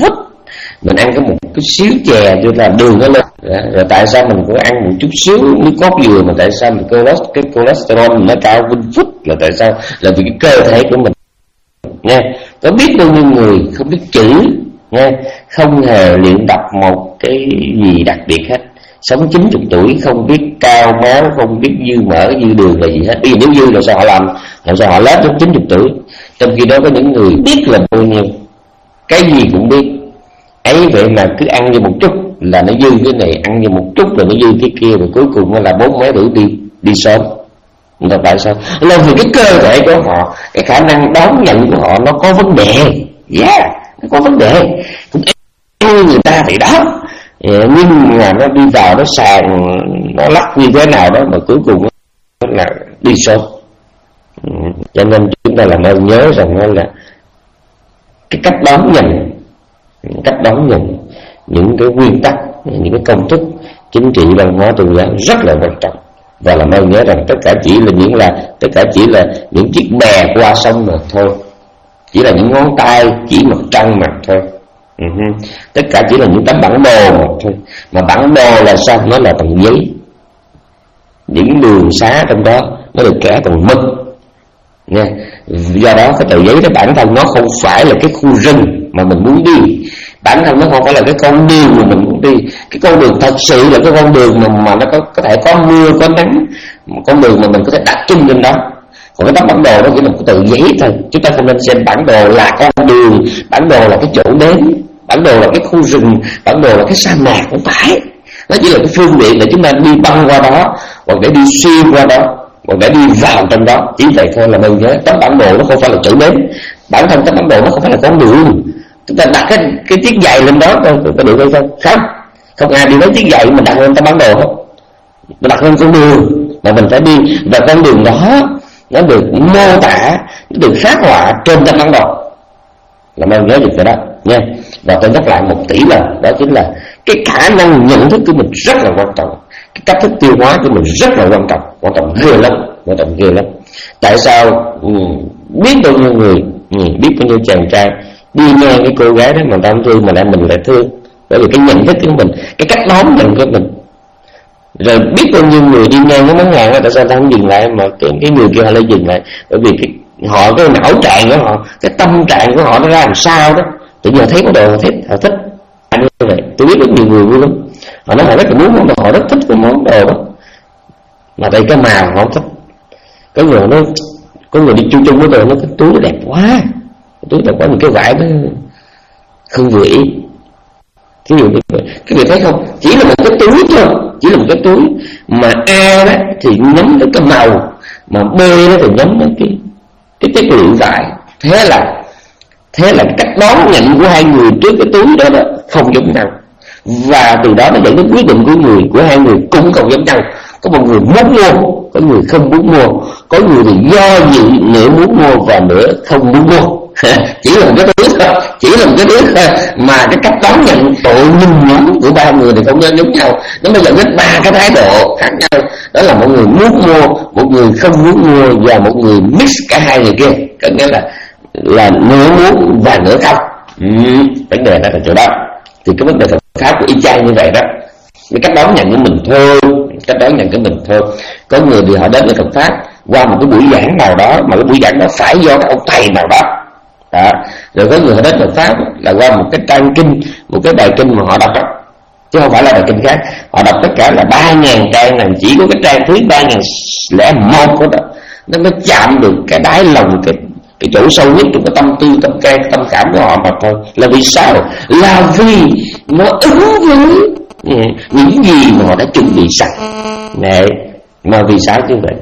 mình ăn có một cái xíu chè cho là đường nó lên, rồi tại sao mình cũng ăn một chút xíu nước cốt dừa mà tại sao mình cái cholesterol nó cao vinh phút, là tại sao? Là vì cái cơ thể của mình nha. Có biết bao nhiêu người không biết chữ nha, không hề luyện tập một cái gì đặc biệt hết, sống chín mươi tuổi không biết cao máu, không biết dư mỡ dư đường là gì hết. Bây giờ nếu dư là sao họ làm, làm sao họ lết đến chín mươi tuổi? Trong khi đó có những người biết là bao nhiêu, cái gì cũng biết ấy, vậy mà cứ ăn như một chút là nó dư cái này, ăn như một chút là nó dư cái kia, và cuối cùng là bốn mấy tuổi đi đi sớm. Là tại sao? Là vì cái cơ thể của họ, cái khả năng đón nhận của họ nó có vấn đề. Yeah, nó có vấn đề. Cũng như người ta thì đó, nhưng mà nó đi vào nó sàn, nó lắc như thế nào đó mà cuối cùng là đi sớm. Cho nên chúng ta làm ơn nhớ rằng là cái cách đón nhận, cách đón nhận những cái nguyên tắc, những cái công thức chính trị văn hóa tôn giáo rất là quan trọng. Và làm ơn nhớ rằng tất cả chỉ là những là tất cả chỉ là những chiếc bè qua sông mà thôi, chỉ là những ngón tay chỉ mặt trăng mà thôi. Uh-huh. Tất cả chỉ là những tấm bản đồ mà thôi. Mà bản đồ là sao? Nó là bằng giấy, những đường xá trong đó nó được kẻ bằng mực nha. Do đó cái tờ giấy đó bản thân nó không phải là cái khu rừng mà mình muốn đi, bản thân nó không phải là cái con đường mà mình muốn đi. Cái con đường thật sự là cái con đường mà, mà nó có, có thể có mưa có nắng, một con đường mà mình có thể đặt chân lên đó. Còn cái tấm bản đồ đó chỉ là một cái tờ giấy thôi. Chúng ta không nên xem bản đồ là con đường, bản đồ là cái chỗ đến, bản đồ là cái khu rừng, bản đồ là cái sa mạc, không phải. Nó chỉ là cái phương tiện để chúng ta đi băng qua đó, hoặc để đi xuyên qua đó, hoặc để đi vào trong đó. Chỉ vậy thôi. Là mình nhớ tấm bản đồ nó không phải là chỗ đến, bản thân tấm bản đồ nó không phải là con đường. Chúng ta đặt cái, cái chiếc giày lên đó thôi, có được hay không? Không, không ai đi lấy chiếc giày mình đặt lên tấm bản đồ hết. Mình đặt lên con đường mà mình phải đi, và con đường đó nó được mô tả, nó được khắc họa trên tấm bản đồ. Làm ơn nhớ được cái đó nha. Và tôi nhắc lại một tỷ lần, đó chính là cái khả năng nhận thức của mình rất là quan trọng, cái cách thức tiêu hóa của mình rất là quan trọng, quan trọng ghê lắm, quan trọng ghê lắm. Tại sao ừ, biết bao nhiêu người, ừ, biết bao nhiêu chàng trai đi nghe cái cô gái đó mà ta không thương, mà lại mình lại thương, bởi vì cái nhận thức của mình, cái cách đón nhận của mình. Rồi biết bao nhiêu người đi ngang cái món hàng đó, tại sao ta không dừng lại mà cái, cái người kia họ lại dừng lại? Bởi vì cái, họ cái não trạng của họ, cái tâm trạng của họ nó ra làm sao đó, tự nhiên thấy có đồ họ thích, họ thích. Anh như vậy, tôi biết rất nhiều người vui lắm, họ nói họ rất là muốn món đồ, họ rất thích cái món đồ đó, mà tại cái màu họ không thích. Có người nó, có người đi chung chung với tôi, nó cái túi nó đẹp quá, cái túi đẹp quá, những cái vải nó không vừa ý. Cái người, cái người thấy không, chỉ là một cái túi thôi, chỉ là một cái túi, mà A đó thì nhắm đến cái màu, mà B đó thì nhắm đến cái cái chất liệu vải. Thế là thế là cách đón nhận của hai người trước cái túi đó, đó không giống nhau, và từ đó nó dẫn đến quyết định của người của hai người cũng không giống nhau. Có một người muốn mua, có người không muốn mua, có người thì do dự nửa muốn mua và nửa không muốn mua. Chỉ là một cái thứ thôi, chỉ là một cái thứ thôi, mà cái cách đón nhận tội nhìn ngắm của ba người thì không giống nhau. Nó mới dẫn đến ba cái thái độ khác nhau. Đó là một người muốn mua, một người không muốn mua, và một người mix cả hai người kia, có nghĩa là là nửa muốn và nửa không. Ừ, vấn đề đó là chỗ đó. Thì cái vấn đề Phật pháp của y chang như vậy đó, cái cách đón nhận của mình thôi, cách đón nhận của mình thôi. Có người thì họ đến với Phật pháp qua một cái buổi giảng nào đó, mà cái buổi giảng đó phải do cái ông thầy nào đó. Đó. Rồi có người họ đến Phật pháp là qua một cái trang kinh, một cái bài kinh mà họ đọc đó, chứ không phải là bài kinh khác. Họ đọc tất cả là ba ngàn trang, là chỉ có cái trang thứ ba ngàn lẻ một của đó nó mới chạm được cái đáy lòng, cái cái chỗ sâu nhất trong cái tâm tư, tâm can, tâm cảm của họ mà thôi. Là vì sao? Là vì nó ứng với những gì mà họ đã chuẩn bị sẵn. Này, mà vì sao như vậy?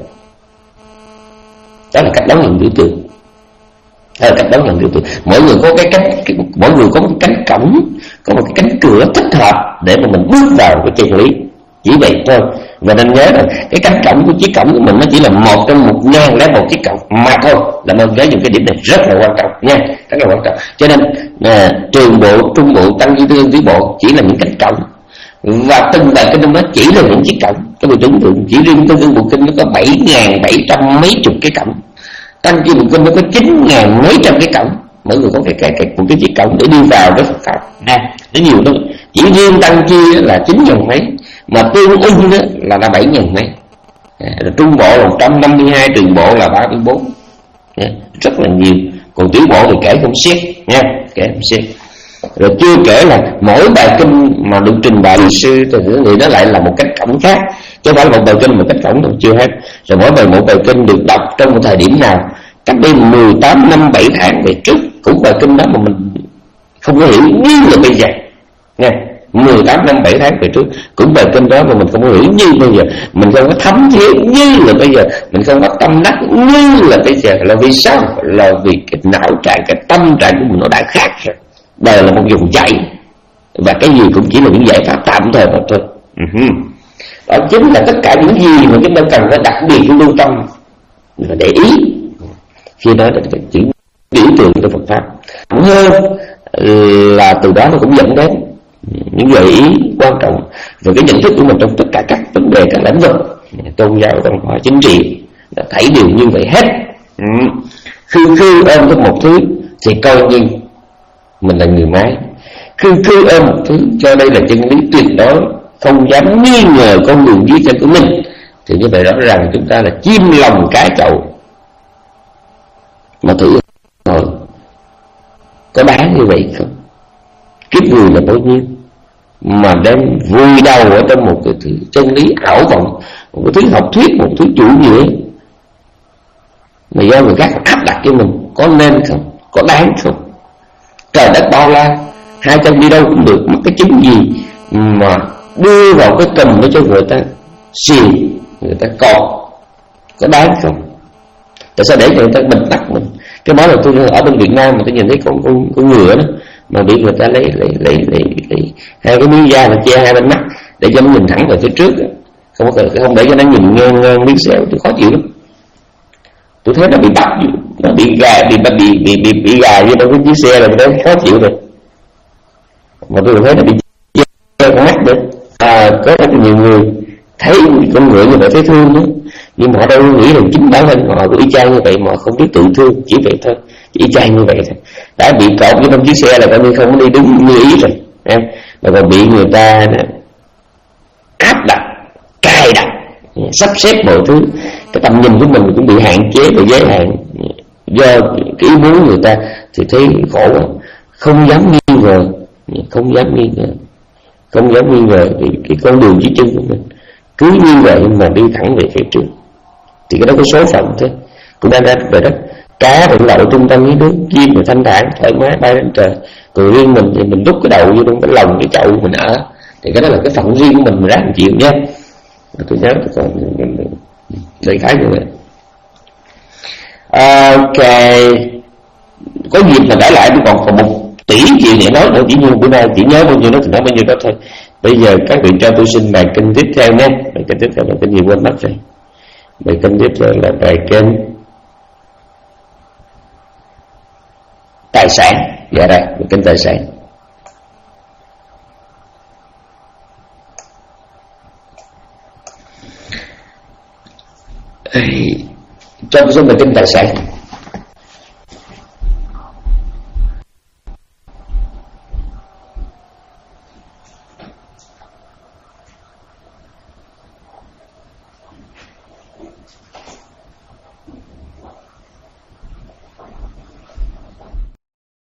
Đó là cách đón nhận biểu tượng. Đó là cách đón nhận biểu tượng. Mỗi người có cái cánh, cái, mỗi người có một cái cánh cổng, có một cái cánh cửa thích hợp để mà mình bước vào cái chân lý. Chỉ vậy thôi. Và nên nhớ rằng cái cánh cổng của chiếc cổng của mình nó chỉ là một trong một ngàn lẻ một chiếc cổng mà thôi. Là mình nhớ những cái điểm này rất là quan trọng nha, rất là quan trọng. Cho nên à, trường bộ, trung bộ, tăng duy tương, tứ bộ chỉ là những cánh cổng, và từng bài kinh trong đó chỉ là những chiếc cổng. Các vị tưởng tượng chỉ riêng tương ương bộ kinh nó có bảy ngàn bảy trăm mấy chục cái cổng, tăng duy bộ kinh nó có chín ngàn mấy trăm cái cổng. Mỗi người có cái cái, cái một cái chiếc cổng để đi vào với Phật pháp. À, nó nhiều lắm. Chỉ riêng tăng chi là chín ngàn mấy, mà tương ưng đó là là bảy ngàn mấy. À, trung bộ là một trăm năm mươi hai, trường bộ là ba mươi bốn. À, rất là nhiều. Còn tiểu bộ thì kể không xiết nha, kể không xiết. Rồi chưa kể là mỗi bài kinh mà được trình bày sư thì nó lại là một cách cổng khác, chứ không phải một bài kinh một cách cổng đâu, chưa hết. Rồi mỗi bài một bài kinh được đọc trong một thời điểm nào, cách đây mười tám năm bảy tháng về trước, cũng bài kinh đó mà mình không có hiểu như là bây giờ nha. mười tám năm bảy tháng về trước cũng bài kinh đó mà mình không có hiểu như bây giờ, mình không có thấm thía như là bây giờ, mình không có tâm đắc như là bây giờ. Là vì sao? Là vì cái não trạng, cái tâm trạng của mình nó đã khác rồi. Đời là một dòng chảy, và cái gì cũng chỉ là những giải pháp tạm thời mà thôi. Uh-huh. Đó chính là tất cả những gì mà chúng ta cần phải đặc biệt lưu tâm và để ý khi nói đến cái chữ biểu tượng của Phật pháp. Cũng hơn là từ đó nó cũng dẫn đến những gợi ý quan trọng về cái nhận thức của mình trong tất cả các vấn đề, các lĩnh vực tôn giáo, văn hóa, chính trị, thảy đều như vậy hết. Khư khư ôm tới một thứ thì coi như mình là người máy, khư khư ôm một thứ cho đây là chân lý tuyệt đối, không dám nghi ngờ con đường dưới chân của mình, thì như vậy rõ ràng chúng ta là chim lòng cái chậu. Mà thử rồi có đáng như vậy không? Kiếp người là bao nhiêu mà đem vùi đầu ở trong một cái thứ chân lý ảo vọng, một cái thứ học thuyết, một thứ chủ nghĩa mà do người khác áp đặt cho mình, có nên không? Có đáng không? Trời đất bao la, hai chân đi đâu cũng được, mất cái chứng gì mà đưa vào cái cầm để cho người ta xiềng, người ta cọt, có đáng không? Tại sao để cho người ta bình tắc mình? Cái đó là tôi ở bên Việt Nam mà tôi nhìn thấy con con, con ngựa đó mà bị người ta lấy lấy lấy lấy, lấy hai cái miếng da mà che hai bên mắt để cho nó nhìn thẳng về phía trước, không có không để cho nó nhìn ngang ngang miếng xéo, thì khó chịu lắm. Tôi thấy nó bị bắt, nó bị gà bị bị bị bị, bị gà vô trong cái chiếc xe là tôi thấy khó chịu rồi. Mà tôi thấy nó bị che con mắt nữa. À, có rất nhiều người thấy con ngựa như vậy thấy thương nữa, nhưng mà họ đâu nghĩ là chính bản thân họ cũng y chang như vậy mà họ không biết tự thương, chỉ vậy thôi, chỉ y chang như vậy thôi. Đã bị cột vô trong chiếc xe là coi như không có đi đúng như ý rồi em, mà còn bị người ta áp đặt, cài đặt, sắp xếp mọi thứ, cái tầm nhìn của mình cũng bị hạn chế và giới hạn do cái ý muốn người ta, thì thấy khổ lắm. Không dám nghi ngờ, không dám nghi ngờ, không dám nghi ngờ thì cái con đường dưới chân của mình cứ như vậy mà đi thẳng về phía trước, thì cái đó có số phận thôi. Cũng đang ra về đó, cá đựng đậu trung tâm cái nước, chim rồi thanh thản thoải mái bay lên trời, còn riêng mình thì mình đút cái đầu vô trong cái lồng cái chậu mình ở, thì cái đó là cái phận riêng của mình, mình ráng chịu nha. Tôi nhớ tôi còn đại khái như vậy. Ok, có dịp mà đã lại tôi còn còn một tỷ chuyện để nói nữa, chỉ như bữa nay chỉ nhớ bao nhiêu đó thì nói bao nhiêu đó thôi. Bây giờ các vị cho tôi xin bài kinh tiếp theo nhé. Bài kinh tiếp theo là cái gì quên mất rồi. Bài kinh tiếp theo là bài kinh tài sản. Dạ đây, bài kinh tài sản. Ê, cho tôi xin bài kinh tài sản.